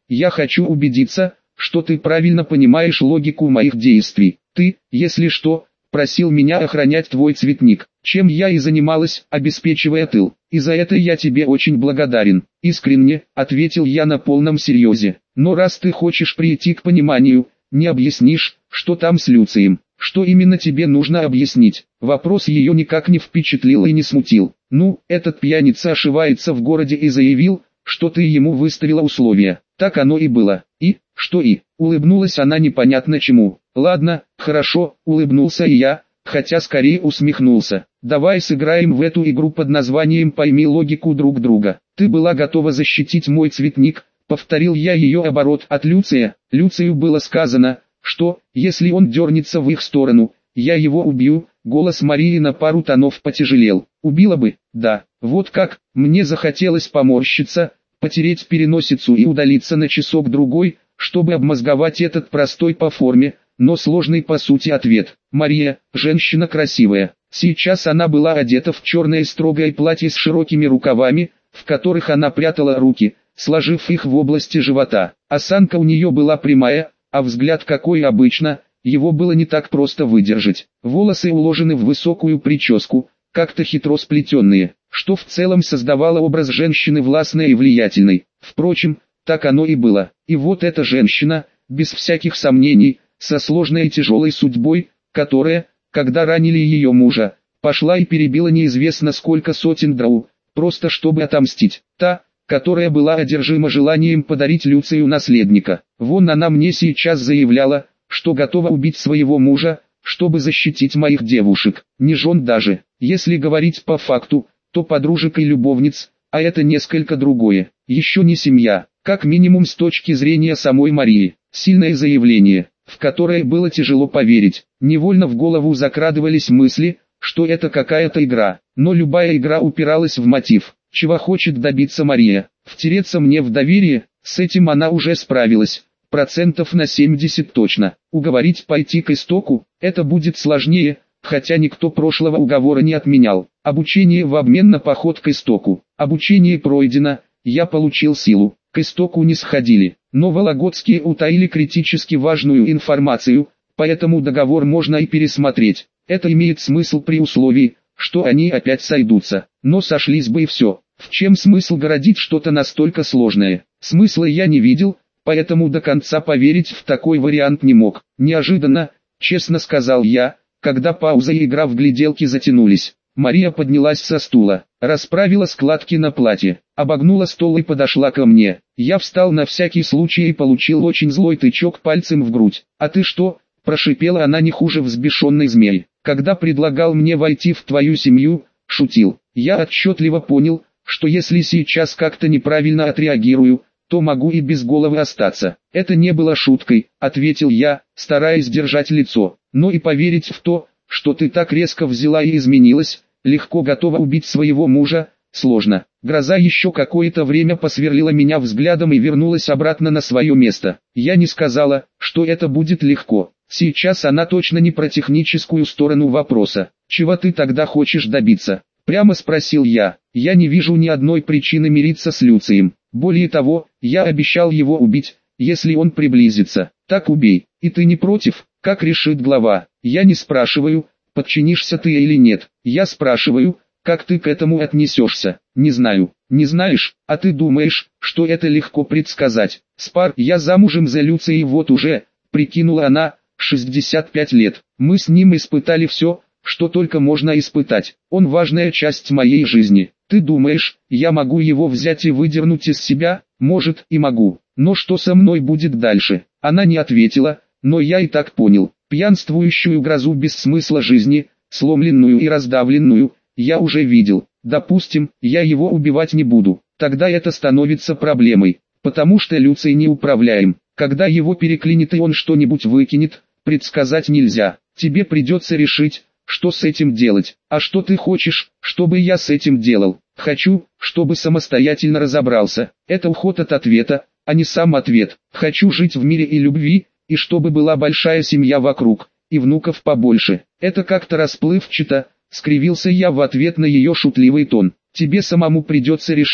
S1: я хочу убедиться, что ты правильно понимаешь логику моих действий. Ты, если что, просил меня охранять твой цветник, чем я и занималась, обеспечивая тыл. И за это я тебе очень благодарен. Искренне, ответил я на полном серьезе. Но раз ты хочешь прийти к пониманию, не объяснишь, что там с Люцием. Что именно тебе нужно объяснить? Вопрос ее никак не впечатлил и не смутил. Ну, этот пьяница ошивается в городе и заявил, что ты ему выставила условия. Так оно и было. И, что и, улыбнулась она непонятно чему. Ладно, хорошо, улыбнулся и я, хотя скорее усмехнулся. Давай сыграем в эту игру под названием «Пойми логику друг друга». Ты была готова защитить мой цветник, повторил я ее оборот от Люция. Люцию было сказано, что, если он дернется в их сторону, я его убью. Голос Марии на пару тонов потяжелел. Убила бы, да, вот как, мне захотелось поморщиться, потереть переносицу и удалиться на часок-другой, чтобы обмозговать этот простой по форме, но сложный по сути ответ. Мария, женщина красивая. Сейчас она была одета в черное строгое платье с широкими рукавами, в которых она прятала руки, сложив их в области живота. Осанка у нее была прямая, а взгляд какой обычно, его было не так просто выдержать. Волосы уложены в высокую прическу, как-то хитро сплетенные, что в целом создавало образ женщины властной и влиятельной. Впрочем, так оно и было. И вот эта женщина, без всяких сомнений, со сложной и тяжелой судьбой, которая, когда ранили ее мужа, пошла и перебила неизвестно сколько сотен драу, просто чтобы отомстить. Та, которая была одержима желанием подарить Люцию наследника. Вон она мне сейчас заявляла, что готова убить своего мужа, чтобы защитить моих девушек, не жен даже. Если говорить по факту, то подружек и любовниц, а это несколько другое. Еще не семья, как минимум с точки зрения самой Марии. Сильное заявление, в которое было тяжело поверить. Невольно в голову закрадывались мысли, что это какая-то игра, но любая игра упиралась в мотив. Чего хочет добиться Мария? Втереться мне в доверие, с этим она уже справилась. Процентов на семьдесят точно. Уговорить пойти к истоку, это будет сложнее, хотя никто прошлого уговора не отменял. Обучение в обмен на поход к истоку. Обучение пройдено, я получил силу. К истоку не сходили, но вологодские утаили критически важную информацию, поэтому договор можно и пересмотреть. Это имеет смысл при условии, что они опять сойдутся, но сошлись бы и все. В чем смысл городить что-то настолько сложное? Смысла я не видел, поэтому до конца поверить в такой вариант не мог. Неожиданно, честно сказал я, когда пауза и игра в гляделки затянулись. Мария поднялась со стула, расправила складки на платье, обогнула стол и подошла ко мне. Я встал на всякий случай и получил очень злой тычок пальцем в грудь. «А ты что?» – прошипела она не хуже взбешенной змеи. «Когда предлагал мне войти в твою семью, шутил. Я отчетливо понял, что если сейчас как-то неправильно отреагирую, то могу и без головы остаться». «Это не было шуткой», — ответил я, стараясь держать лицо. «Но и поверить в то, что ты так резко взяла и изменилась, легко готова убить своего мужа, сложно». Гроза еще какое-то время посверлила меня взглядом и вернулась обратно на свое место. Я не сказала, что это будет легко. Сейчас она точно не про техническую сторону вопроса. «Чего ты тогда хочешь добиться?» Прямо спросил я. «Я не вижу ни одной причины мириться с Люцием. Более того, я обещал его убить, если он приблизится. Так убей. И ты не против, как решит глава. Я не спрашиваю, подчинишься ты или нет. Я спрашиваю, как ты к этому отнесешься. Не знаю. Не знаешь, а ты думаешь, что это легко предсказать. Спар, я замужем за Люцией вот уже, прикинула она, шестьдесят пять лет. Мы с ним испытали все, что только можно испытать. Он важная часть моей жизни. Ты думаешь, я могу его взять и выдернуть из себя? Может, и могу. Но что со мной будет дальше?» Она не ответила, но я и так понял. Пьянствующую грозу без смысла жизни, сломленную и раздавленную, я уже видел. Допустим, я его убивать не буду. Тогда это становится проблемой, потому что Люций неуправляем. Когда его переклинит и он что-нибудь выкинет, предсказать нельзя. Тебе придется решить, что с этим делать. А что ты хочешь, чтобы я с этим делал? Хочу, чтобы самостоятельно разобрался. Это уход от ответа, а не сам ответ. Хочу жить в мире и любви, и чтобы была большая семья вокруг, и внуков побольше. Это как-то расплывчато, скривился я в ответ на ее шутливый тон. Тебе самому придется решить,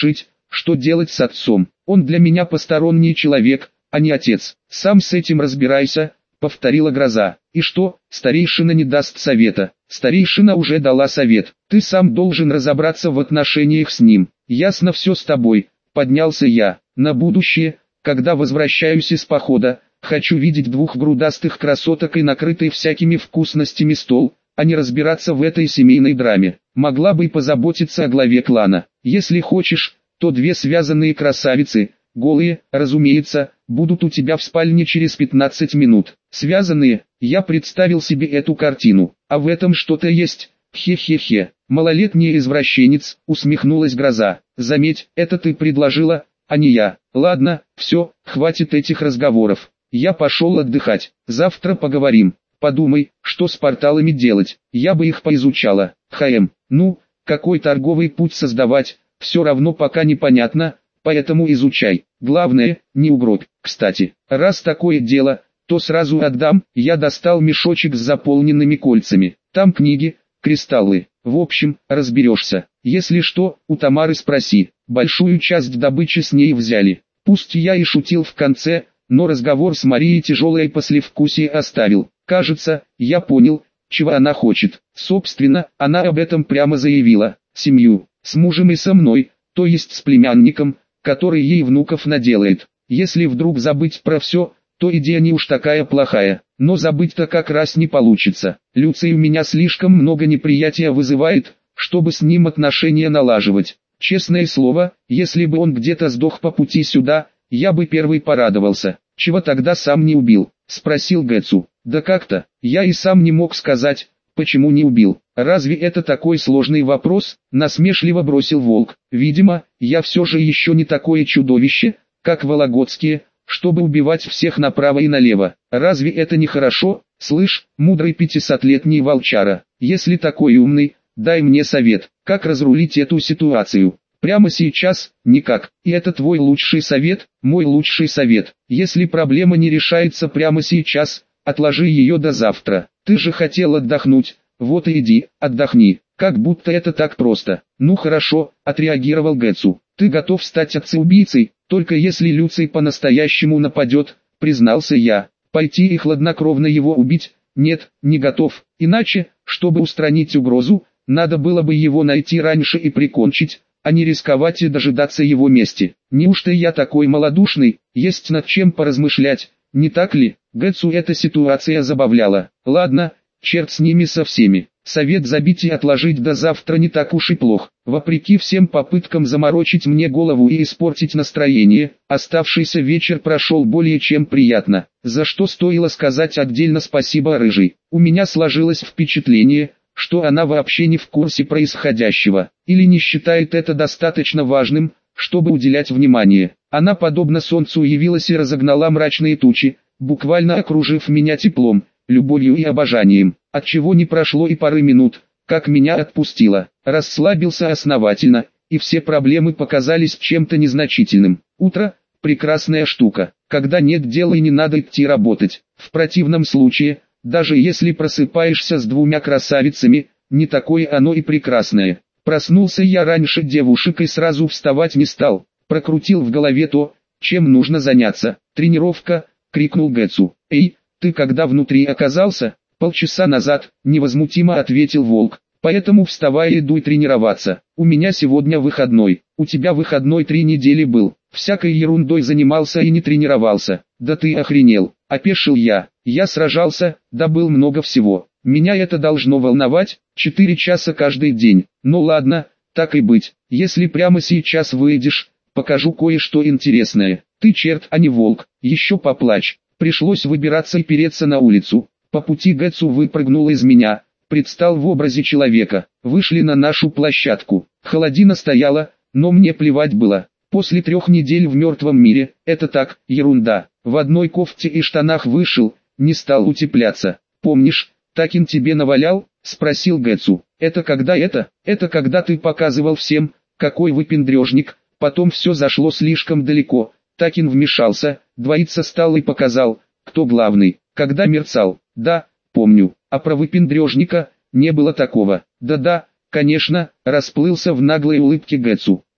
S1: что делать с отцом? Он для меня посторонний человек, а не отец. Сам с этим разбирайся, повторила Гроза. И что, старейшина не даст совета? Старейшина уже дала совет. Ты сам должен разобраться в отношениях с ним. Ясно все с тобой, поднялся я. На будущее, когда возвращаюсь из похода, хочу видеть двух грудастых красоток и накрытый всякими вкусностями стол, а не разбираться в этой семейной драме. Могла бы и позаботиться о главе клана. Если хочешь, то две связанные красавицы, голые, разумеется, будут у тебя в спальне через пятнадцать минут. Связанные, я представил себе эту картину. А в этом что-то есть. Хе-хе-хе. Малолетний извращенец, усмехнулась Гроза. Заметь, это ты предложила, а не я. Ладно, все, хватит этих разговоров. Я пошел отдыхать. Завтра поговорим. Подумай, что с порталами делать. Я бы их поизучала. ХМ. Ну, какой торговый путь создавать, все равно пока непонятно, поэтому изучай. Главное, не угробь. Кстати, раз такое дело, то сразу отдам. Я достал мешочек с заполненными кольцами. Там книги, кристаллы. В общем, разберешься. Если что, у Тамары спроси. Большую часть добычи с ней взяли. Пусть я и шутил в конце, но разговор с Марией тяжелое послевкусие оставил. Кажется, я понял, чего она хочет. Собственно, она об этом прямо заявила. Семью, с мужем и со мной, то есть с племянником, который ей внуков наделает. Если вдруг забыть про все, то идея не уж такая плохая. Но забыть-то как раз не получится. Люций у меня слишком много неприятия вызывает, чтобы с ним отношения налаживать. Честное слово, если бы он где-то сдох по пути сюда, я бы первый порадовался. Чего тогда сам не убил? Спросил Гэцу. Да как-то, я и сам не мог сказать, почему не убил. Разве это такой сложный вопрос? Насмешливо бросил Волк. Видимо, я все же еще не такое чудовище, как Вологодские, чтобы убивать всех направо и налево. Разве это не хорошо? Слышь, мудрый пятисотлетний волчара, если такой умный, дай мне совет, как разрулить эту ситуацию. Прямо сейчас, никак. И это твой лучший совет, мой лучший совет. Если проблема не решается прямо сейчас, отложи ее до завтра. Ты же хотел отдохнуть, вот и иди, отдохни. Как будто это так просто. Ну хорошо, отреагировал Гэцу. Ты готов стать отцеубийцей, только если Люций по-настоящему нападет, признался я. Пойти и хладнокровно его убить? Нет, не готов. Иначе, чтобы устранить угрозу, надо было бы его найти раньше и прикончить, а не рисковать и дожидаться его мести. Неужто я такой малодушный? Есть над чем поразмышлять, не так ли? Гэцу эта ситуация забавляла. Ладно, черт с ними со всеми. Совет забить и отложить до завтра не так уж и плох. Вопреки всем попыткам заморочить мне голову и испортить настроение, оставшийся вечер прошел более чем приятно. За что стоило сказать отдельно спасибо Рыжей. У меня сложилось впечатление, что она вообще не в курсе происходящего, или не считает это достаточно важным, чтобы уделять внимание. Она подобно солнцу явилась и разогнала мрачные тучи, буквально окружив меня теплом, любовью и обожанием, отчего не прошло и пары минут, как меня отпустила. Расслабился основательно, и все проблемы показались чем-то незначительным. Утро – прекрасная штука, когда нет дела и не надо идти работать. В противном случае, даже если просыпаешься с двумя красавицами, не такое оно и прекрасное. Проснулся я раньше девушек и сразу вставать не стал. Прокрутил в голове то, чем нужно заняться. «Тренировка!» — крикнул Гэцу. «Эй, ты когда внутри оказался?» «Полчаса назад», — невозмутимо ответил Волк. «Поэтому вставай и дуй тренироваться. У меня сегодня выходной. У тебя выходной три недели был. Всякой ерундой занимался и не тренировался. Да ты охренел!» — опешил я. Я сражался, добыл много всего. Меня это должно волновать, четыре часа каждый день. Ну ладно, так и быть. Если прямо сейчас выйдешь, покажу кое-что интересное. Ты черт, а не волк, еще поплачь. Пришлось выбираться и переться на улицу. По пути Гэцу выпрыгнул из меня, предстал в образе человека. Вышли на нашу площадку. Холодина стояла, но мне плевать было. После трех недель в мертвом мире, это так, ерунда. В одной кофте и штанах вышел, не стал утепляться. «Помнишь, Такин тебе навалял?» — спросил Гэцу. «Это когда это? Это когда ты показывал всем, какой выпендрежник, потом все зашло слишком далеко». Такин вмешался, двоиться стал и показал, кто главный, когда мерцал. «Да, помню, а про выпендрежника не было такого». «Да-да, конечно», — расплылся в наглой улыбке Гэцу.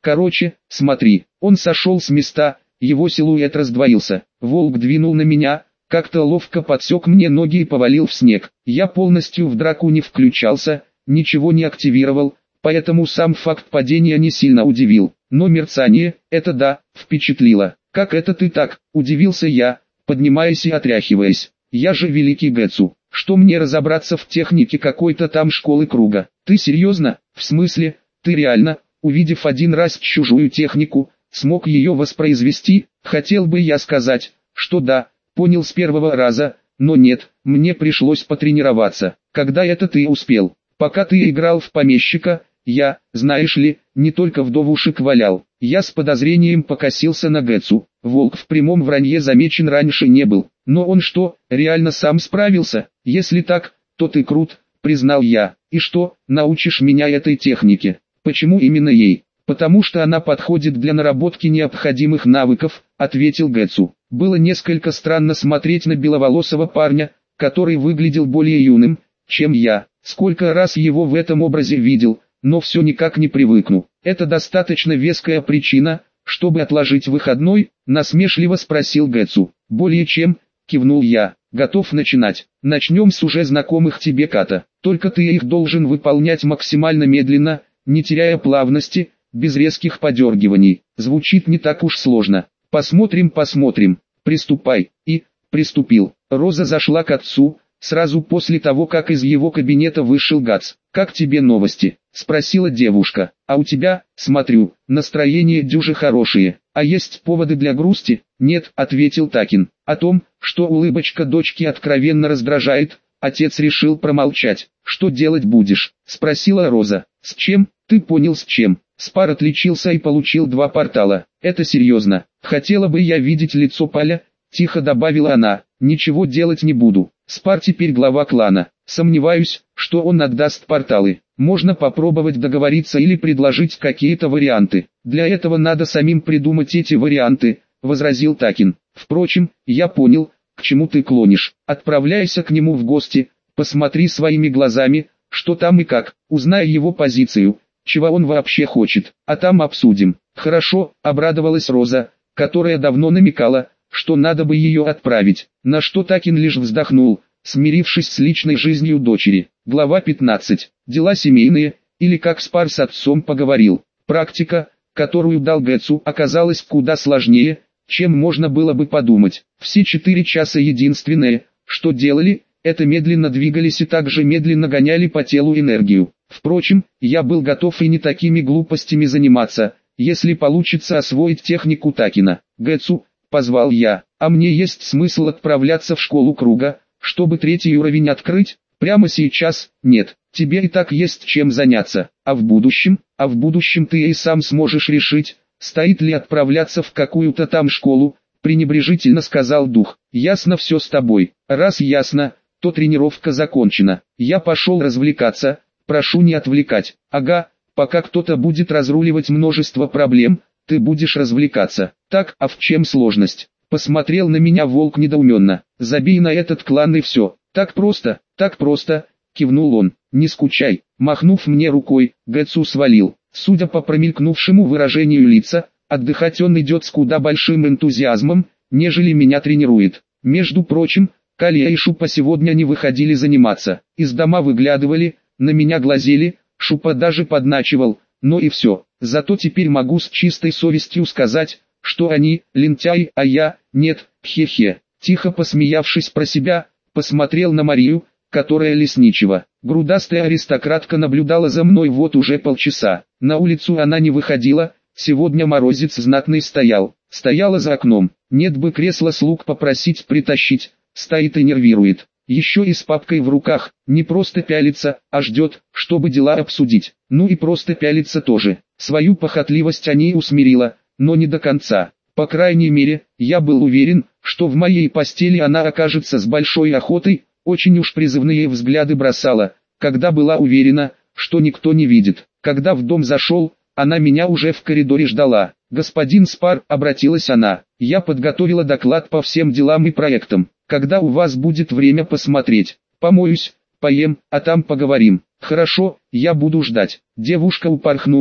S1: Короче, смотри, он сошел с места, его силуэт раздвоился. Волк двинул на меня, как-то ловко подсек мне ноги и повалил в снег. Я полностью в драку не включался, ничего не активировал, поэтому сам факт падения не сильно удивил. Но мерцание, это да, впечатлило. «Как это ты так?» – удивился я, поднимаясь и отряхиваясь. «Я же великий Гэтсу, что мне разобраться в технике какой-то там школы круга?» «Ты серьезно? В смысле, ты реально, увидев один раз чужую технику, смог ее воспроизвести?» Хотел бы я сказать, что да, понял с первого раза, но нет, мне пришлось потренироваться. «Когда это ты успел?» «Пока ты играл в помещика, я, знаешь ли, не только вдовушек валял». Я с подозрением покосился на Гэтсу. Волк в прямом вранье замечен раньше не был. Но он что, реально сам справился? Если так, то ты крут, признал я. И что, научишь меня этой технике? Почему именно ей? Потому что она подходит для наработки необходимых навыков, ответил Гэтсу. Было несколько странно смотреть на беловолосого парня, который выглядел более юным, чем я. Сколько раз его в этом образе видел, но все никак не привыкну. Это достаточно веская причина, чтобы отложить выходной, насмешливо спросил Гэтсу. Более чем, кивнул я. Готов начинать. Начнем с уже знакомых тебе ката. Только ты их должен выполнять максимально медленно, не теряя плавности, без резких подергиваний. Звучит не так уж сложно. Посмотрим, посмотрим. Приступай. И, приступил. Роза зашла к отцу, сразу после того, как из его кабинета вышел Гац. «Как тебе новости?» – спросила девушка. «А у тебя, смотрю, настроение дюже хорошее. А есть поводы для грусти?» «Нет», – ответил Такин. О том, что улыбочка дочки откровенно раздражает, отец решил промолчать. «Что делать будешь?» – спросила Роза. «С чем? Ты понял с чем?» Спар отличился и получил два портала. «Это серьезно. Хотела бы я видеть лицо Паля», – тихо добавила она. «Ничего делать не буду. Спар теперь глава клана. Сомневаюсь, что он отдаст порталы. Можно попробовать договориться или предложить какие-то варианты. Для этого надо самим придумать эти варианты», — возразил Такин. «Впрочем, я понял, к чему ты клонишь. Отправляйся к нему в гости, посмотри своими глазами, что там и как, узнай его позицию, чего он вообще хочет, а там обсудим». «Хорошо», — обрадовалась Роза, которая давно намекала, что надо бы ее отправить, на что Такин лишь вздохнул, смирившись с личной жизнью дочери. Глава пятнадцать. Дела семейные, или как Спар с отцом поговорил. Практика, которую дал Гэтсу, оказалась куда сложнее, чем можно было бы подумать. Все четыре часа единственное, что делали, это медленно двигались и также медленно гоняли по телу энергию. Впрочем, я был готов и не такими глупостями заниматься, если получится освоить технику Такина. «Гэтсу», — позвал я, — «а мне есть смысл отправляться в школу круга, чтобы третий уровень открыть? Прямо сейчас? Нет, тебе и так есть чем заняться. А в будущем? А в будущем ты и сам сможешь решить, стоит ли отправляться в какую-то там школу», — пренебрежительно сказал дух. «Ясно все с тобой. Раз ясно, то тренировка закончена. Я пошел развлекаться, прошу не отвлекать». «Ага, пока кто-то будет разруливать множество проблем, ты будешь развлекаться». «Так, а в чем сложность?» Посмотрел на меня волк недоуменно. «Забей на этот клан и все. Так просто, так просто», — кивнул он. «Не скучай». Махнув мне рукой, Гэтсу свалил. Судя по промелькнувшему выражению лица, отдыхать он идет с куда большим энтузиазмом, нежели меня тренирует. Между прочим, Калия и Шупа сегодня не выходили заниматься. Из дома выглядывали, на меня глазели, Шупа даже подначивал, но и все. Зато теперь могу с чистой совестью сказать, что они, лентяи, а я, нет, хе-хе. Тихо посмеявшись про себя, посмотрел на Марию, которая лесничего. Грудастая аристократка наблюдала за мной вот уже полчаса. На улицу она не выходила, сегодня морозец знатный стоял. Стояла за окном, нет бы кресло слуг попросить притащить, стоит и нервирует. Еще и с папкой в руках, не просто пялится, а ждет, чтобы дела обсудить. Ну и просто пялится тоже. Свою похотливость о ней усмирила, но не до конца. По крайней мере, я был уверен, что в моей постели она окажется с большой охотой, очень уж призывные взгляды бросала, когда была уверена, что никто не видит. Когда в дом зашел, она меня уже в коридоре ждала. «Господин Спар», — обратилась она, — «я подготовила доклад по всем делам и проектам. Когда у вас будет время посмотреть? Помоюсь, поем, а там поговорим». «Хорошо, я буду ждать». Девушка упорхнула,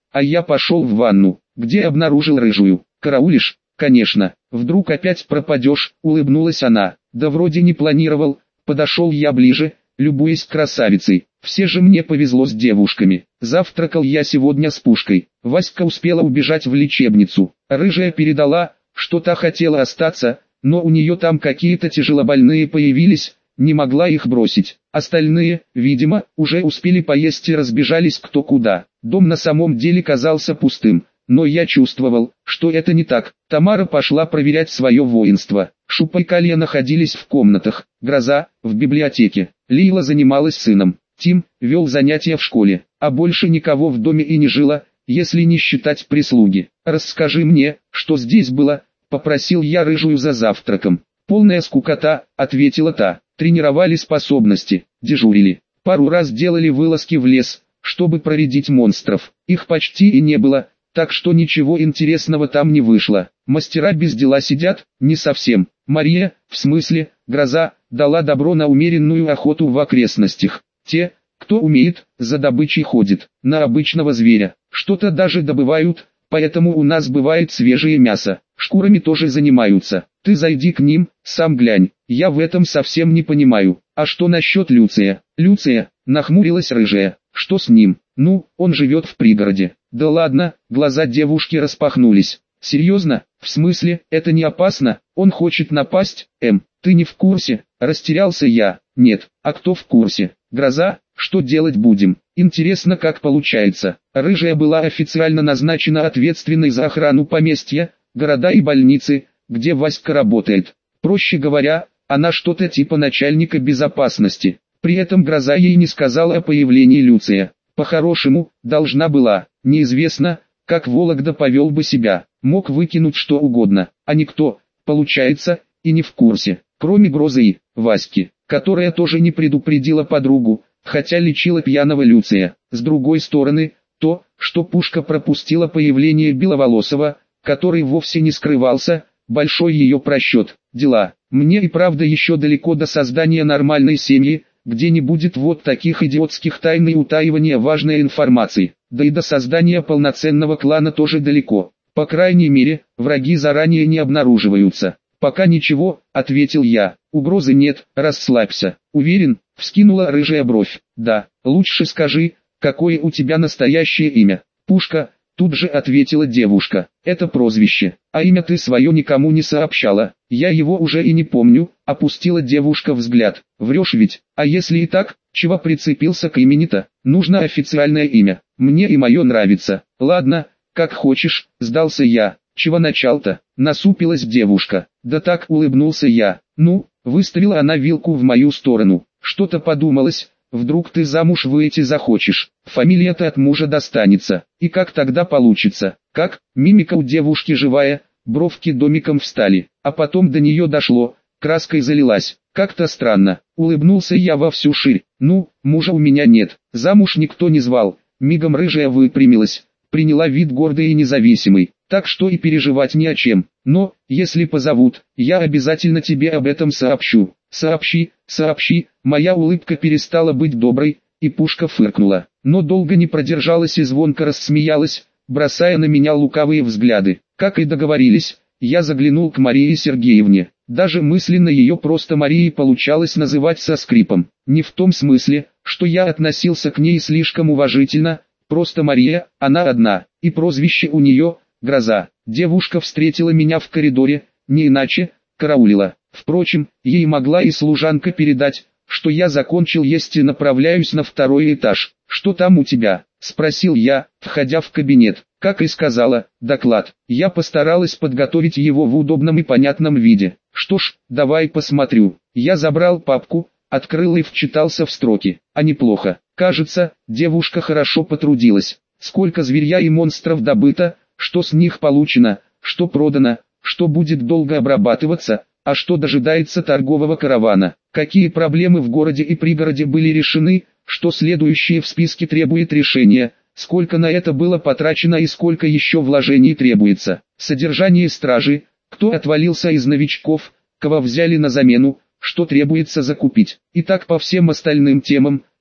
S1: а я пошел в ванну, где обнаружил рыжую. Караулишь? Конечно. Вдруг опять пропадешь, улыбнулась она. Да вроде не планировал. Подошел я ближе, любуясь красавицей. Все же мне повезло с девушками. Завтракал я сегодня с Пушкой. Васька успела убежать в лечебницу. Рыжая передала, что та хотела остаться, но у нее там какие-то тяжелобольные появились, не могла их бросить. Остальные, видимо, уже успели поесть и разбежались кто куда. Дом на самом деле казался пустым, но я чувствовал, что это не так. Тамара пошла проверять свое воинство. Шупа и Калья находились в комнатах, Гроза – в библиотеке. Лейла занималась сыном. Тим вел занятия в школе, а больше никого в доме и не жило, если не считать прислуги. «Расскажи мне, что здесь было», – попросил я рыжую за завтраком. «Полная скукота», – ответила та. Тренировали способности, дежурили. Пару раз делали вылазки в лес, чтобы проредить монстров. Их почти и не было, так что ничего интересного там не вышло. Мастера без дела сидят, не совсем. Мария, в смысле, Гроза, дала добро на умеренную охоту в окрестностях. Те, кто умеет, за добычей ходит, на обычного зверя. Что-то даже добывают, поэтому у нас бывает свежее мясо. Шкурами тоже занимаются. Ты зайди к ним, сам глянь. Я в этом совсем не понимаю. А что насчет Люция? Люция, нахмурилась рыжая. Что с ним? Ну, он живет в пригороде. Да ладно, глаза девушки распахнулись. Серьезно? В смысле, это не опасно? Он хочет напасть? Эм, ты не в курсе? Растерялся я. Нет, а кто в курсе? Гроза, что делать будем? Интересно, как получается. Рыжая была официально назначена ответственной за охрану поместья, города и больницы, где Васька работает. Проще говоря, она что-то типа начальника безопасности. При этом Гроза ей не сказала о появлении Люция. По-хорошему, должна была. Неизвестно, как Вологда повел бы себя. Мог выкинуть что угодно, а никто, получается, и не в курсе. Кроме Грозы и Васьки, которая тоже не предупредила подругу, хотя лечила пьяного Люция. С другой стороны, то, что Пушка пропустила появление Беловолосого, который вовсе не скрывался, большой ее просчет. Дела. Мне и правда еще далеко до создания нормальной семьи, где не будет вот таких идиотских тайн и утаивания важной информации. Да и до создания полноценного клана тоже далеко. По крайней мере, враги заранее не обнаруживаются. «Пока ничего», — ответил я. «Угрозы нет, расслабься». «Уверен?» — вскинула рыжая бровь. «Да, лучше скажи, какое у тебя настоящее имя?» «Пушка», — тут же ответила девушка. «Это прозвище, а имя ты свое никому не сообщала». «Я его уже и не помню», — опустила девушка взгляд. «Врешь ведь? А если и так, чего прицепился к имени-то? Нужно официальное имя. Мне и мое нравится». «Ладно, как хочешь», — сдался я. «Чего начал-то?» — насупилась девушка. «Да так», — улыбнулся я. «Ну», — выставила она вилку в мою сторону. «Что-то подумалось, вдруг ты замуж выйти захочешь. Фамилия-то от мужа достанется. И как тогда получится?» «Как?» — мимика у девушки живая, бровки домиком встали. А потом до нее дошло, краской залилась. «Как-то странно», — улыбнулся я во всю ширь. «Ну, мужа у меня нет, замуж никто не звал». Мигом рыжая выпрямилась, приняла вид гордый и независимый. «Так что и переживать не о чем. Но, если позовут, я обязательно тебе об этом сообщу». «Сообщи, сообщи». Моя улыбка перестала быть доброй, и Пушка фыркнула. Но долго не продержалась и звонко рассмеялась, бросая на меня лукавые взгляды. Как и договорились, я заглянул к Марии Сергеевне. Даже мысленно ее просто Марией получалось называть со скрипом. Не в том смысле, что я относился к ней слишком уважительно, просто Мария, она одна, и прозвище у нее – Гроза. Девушка встретила меня в коридоре, не иначе, караулила. Впрочем, ей могла и служанка передать, что я закончил есть и направляюсь на второй этаж. «Что там у тебя?» – спросил я, входя в кабинет. Как и сказала, доклад. Я постаралась подготовить его в удобном и понятном виде. Что ж, давай посмотрю. Я забрал папку, открыл и вчитался в строки. А неплохо. Кажется, девушка хорошо потрудилась. Сколько зверья и монстров добыто, что с них получено, что продано, что будет долго обрабатываться, а что дожидается торгового каравана. Какие проблемы в городе и пригороде были решены, что следующее в списке требует решения, сколько на это было потрачено и сколько еще вложений требуется. Содержание стражи, кто отвалился из новичков, кого взяли на замену, что требуется закупить. И так по всем остальным темам,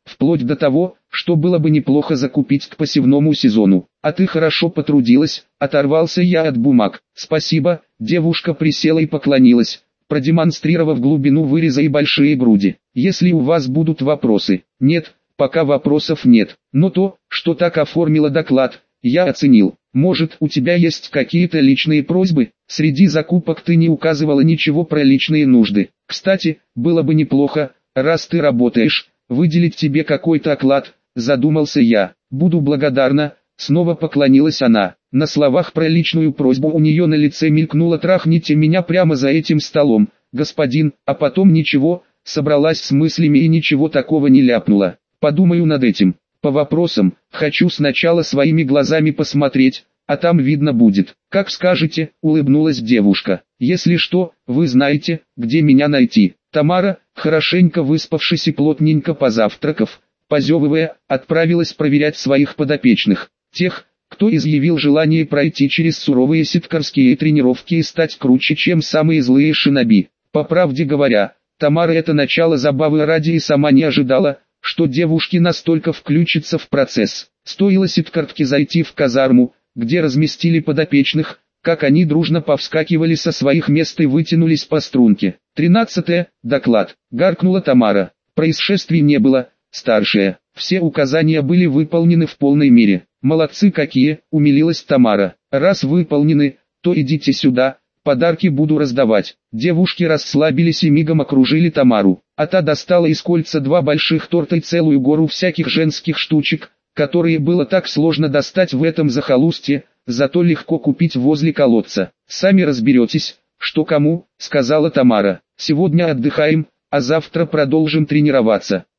S1: вплоть до того, что было бы неплохо закупить к посевному сезону. А ты хорошо потрудилась, оторвался я от бумаг. Спасибо, девушка присела и поклонилась, продемонстрировав глубину выреза и большие груди. Если у вас будут вопросы. Нет, пока вопросов нет, но то, что так оформила доклад, я оценил. Может, у тебя есть какие-то личные просьбы? Среди закупок ты не указывала ничего про личные нужды. Кстати, было бы неплохо, раз ты работаешь, выделить тебе какой-то оклад, задумался я. Буду благодарна, снова поклонилась она. На словах про личную просьбу у нее на лице мелькнуло: трахните меня прямо за этим столом, господин, а потом ничего, собралась с мыслями и ничего такого не ляпнула. Подумаю над этим. По вопросам, хочу сначала своими глазами посмотреть, а там видно будет. Как скажете, улыбнулась девушка. Если что, вы знаете, где меня найти. Тамара, хорошенько выспавшись и плотненько позавтракав, позевывая, отправилась проверять своих подопечных. Тех, кто изъявил желание пройти через суровые ситкарские тренировки и стать круче, чем самые злые шиноби. По правде говоря, Тамара это начало забавы ради и сама не ожидала, что девушки настолько включатся в процесс. Стоило ситкартке зайти в казарму, где разместили подопечных, как они дружно повскакивали со своих мест и вытянулись по струнке. Тринадцатое. Доклад. Гаркнула Тамара. Происшествий не было, старшая. Все указания были выполнены в полной мере. Молодцы какие, умилилась Тамара. Раз выполнены, то идите сюда, подарки буду раздавать. Девушки расслабились и мигом окружили Тамару, а та достала из кольца два больших торта и целую гору всяких женских штучек, которые было так сложно достать в этом захолустье, зато легко купить возле колодца. Сами разберетесь, что кому, сказала Тамара. Сегодня отдыхаем, а завтра продолжим тренироваться.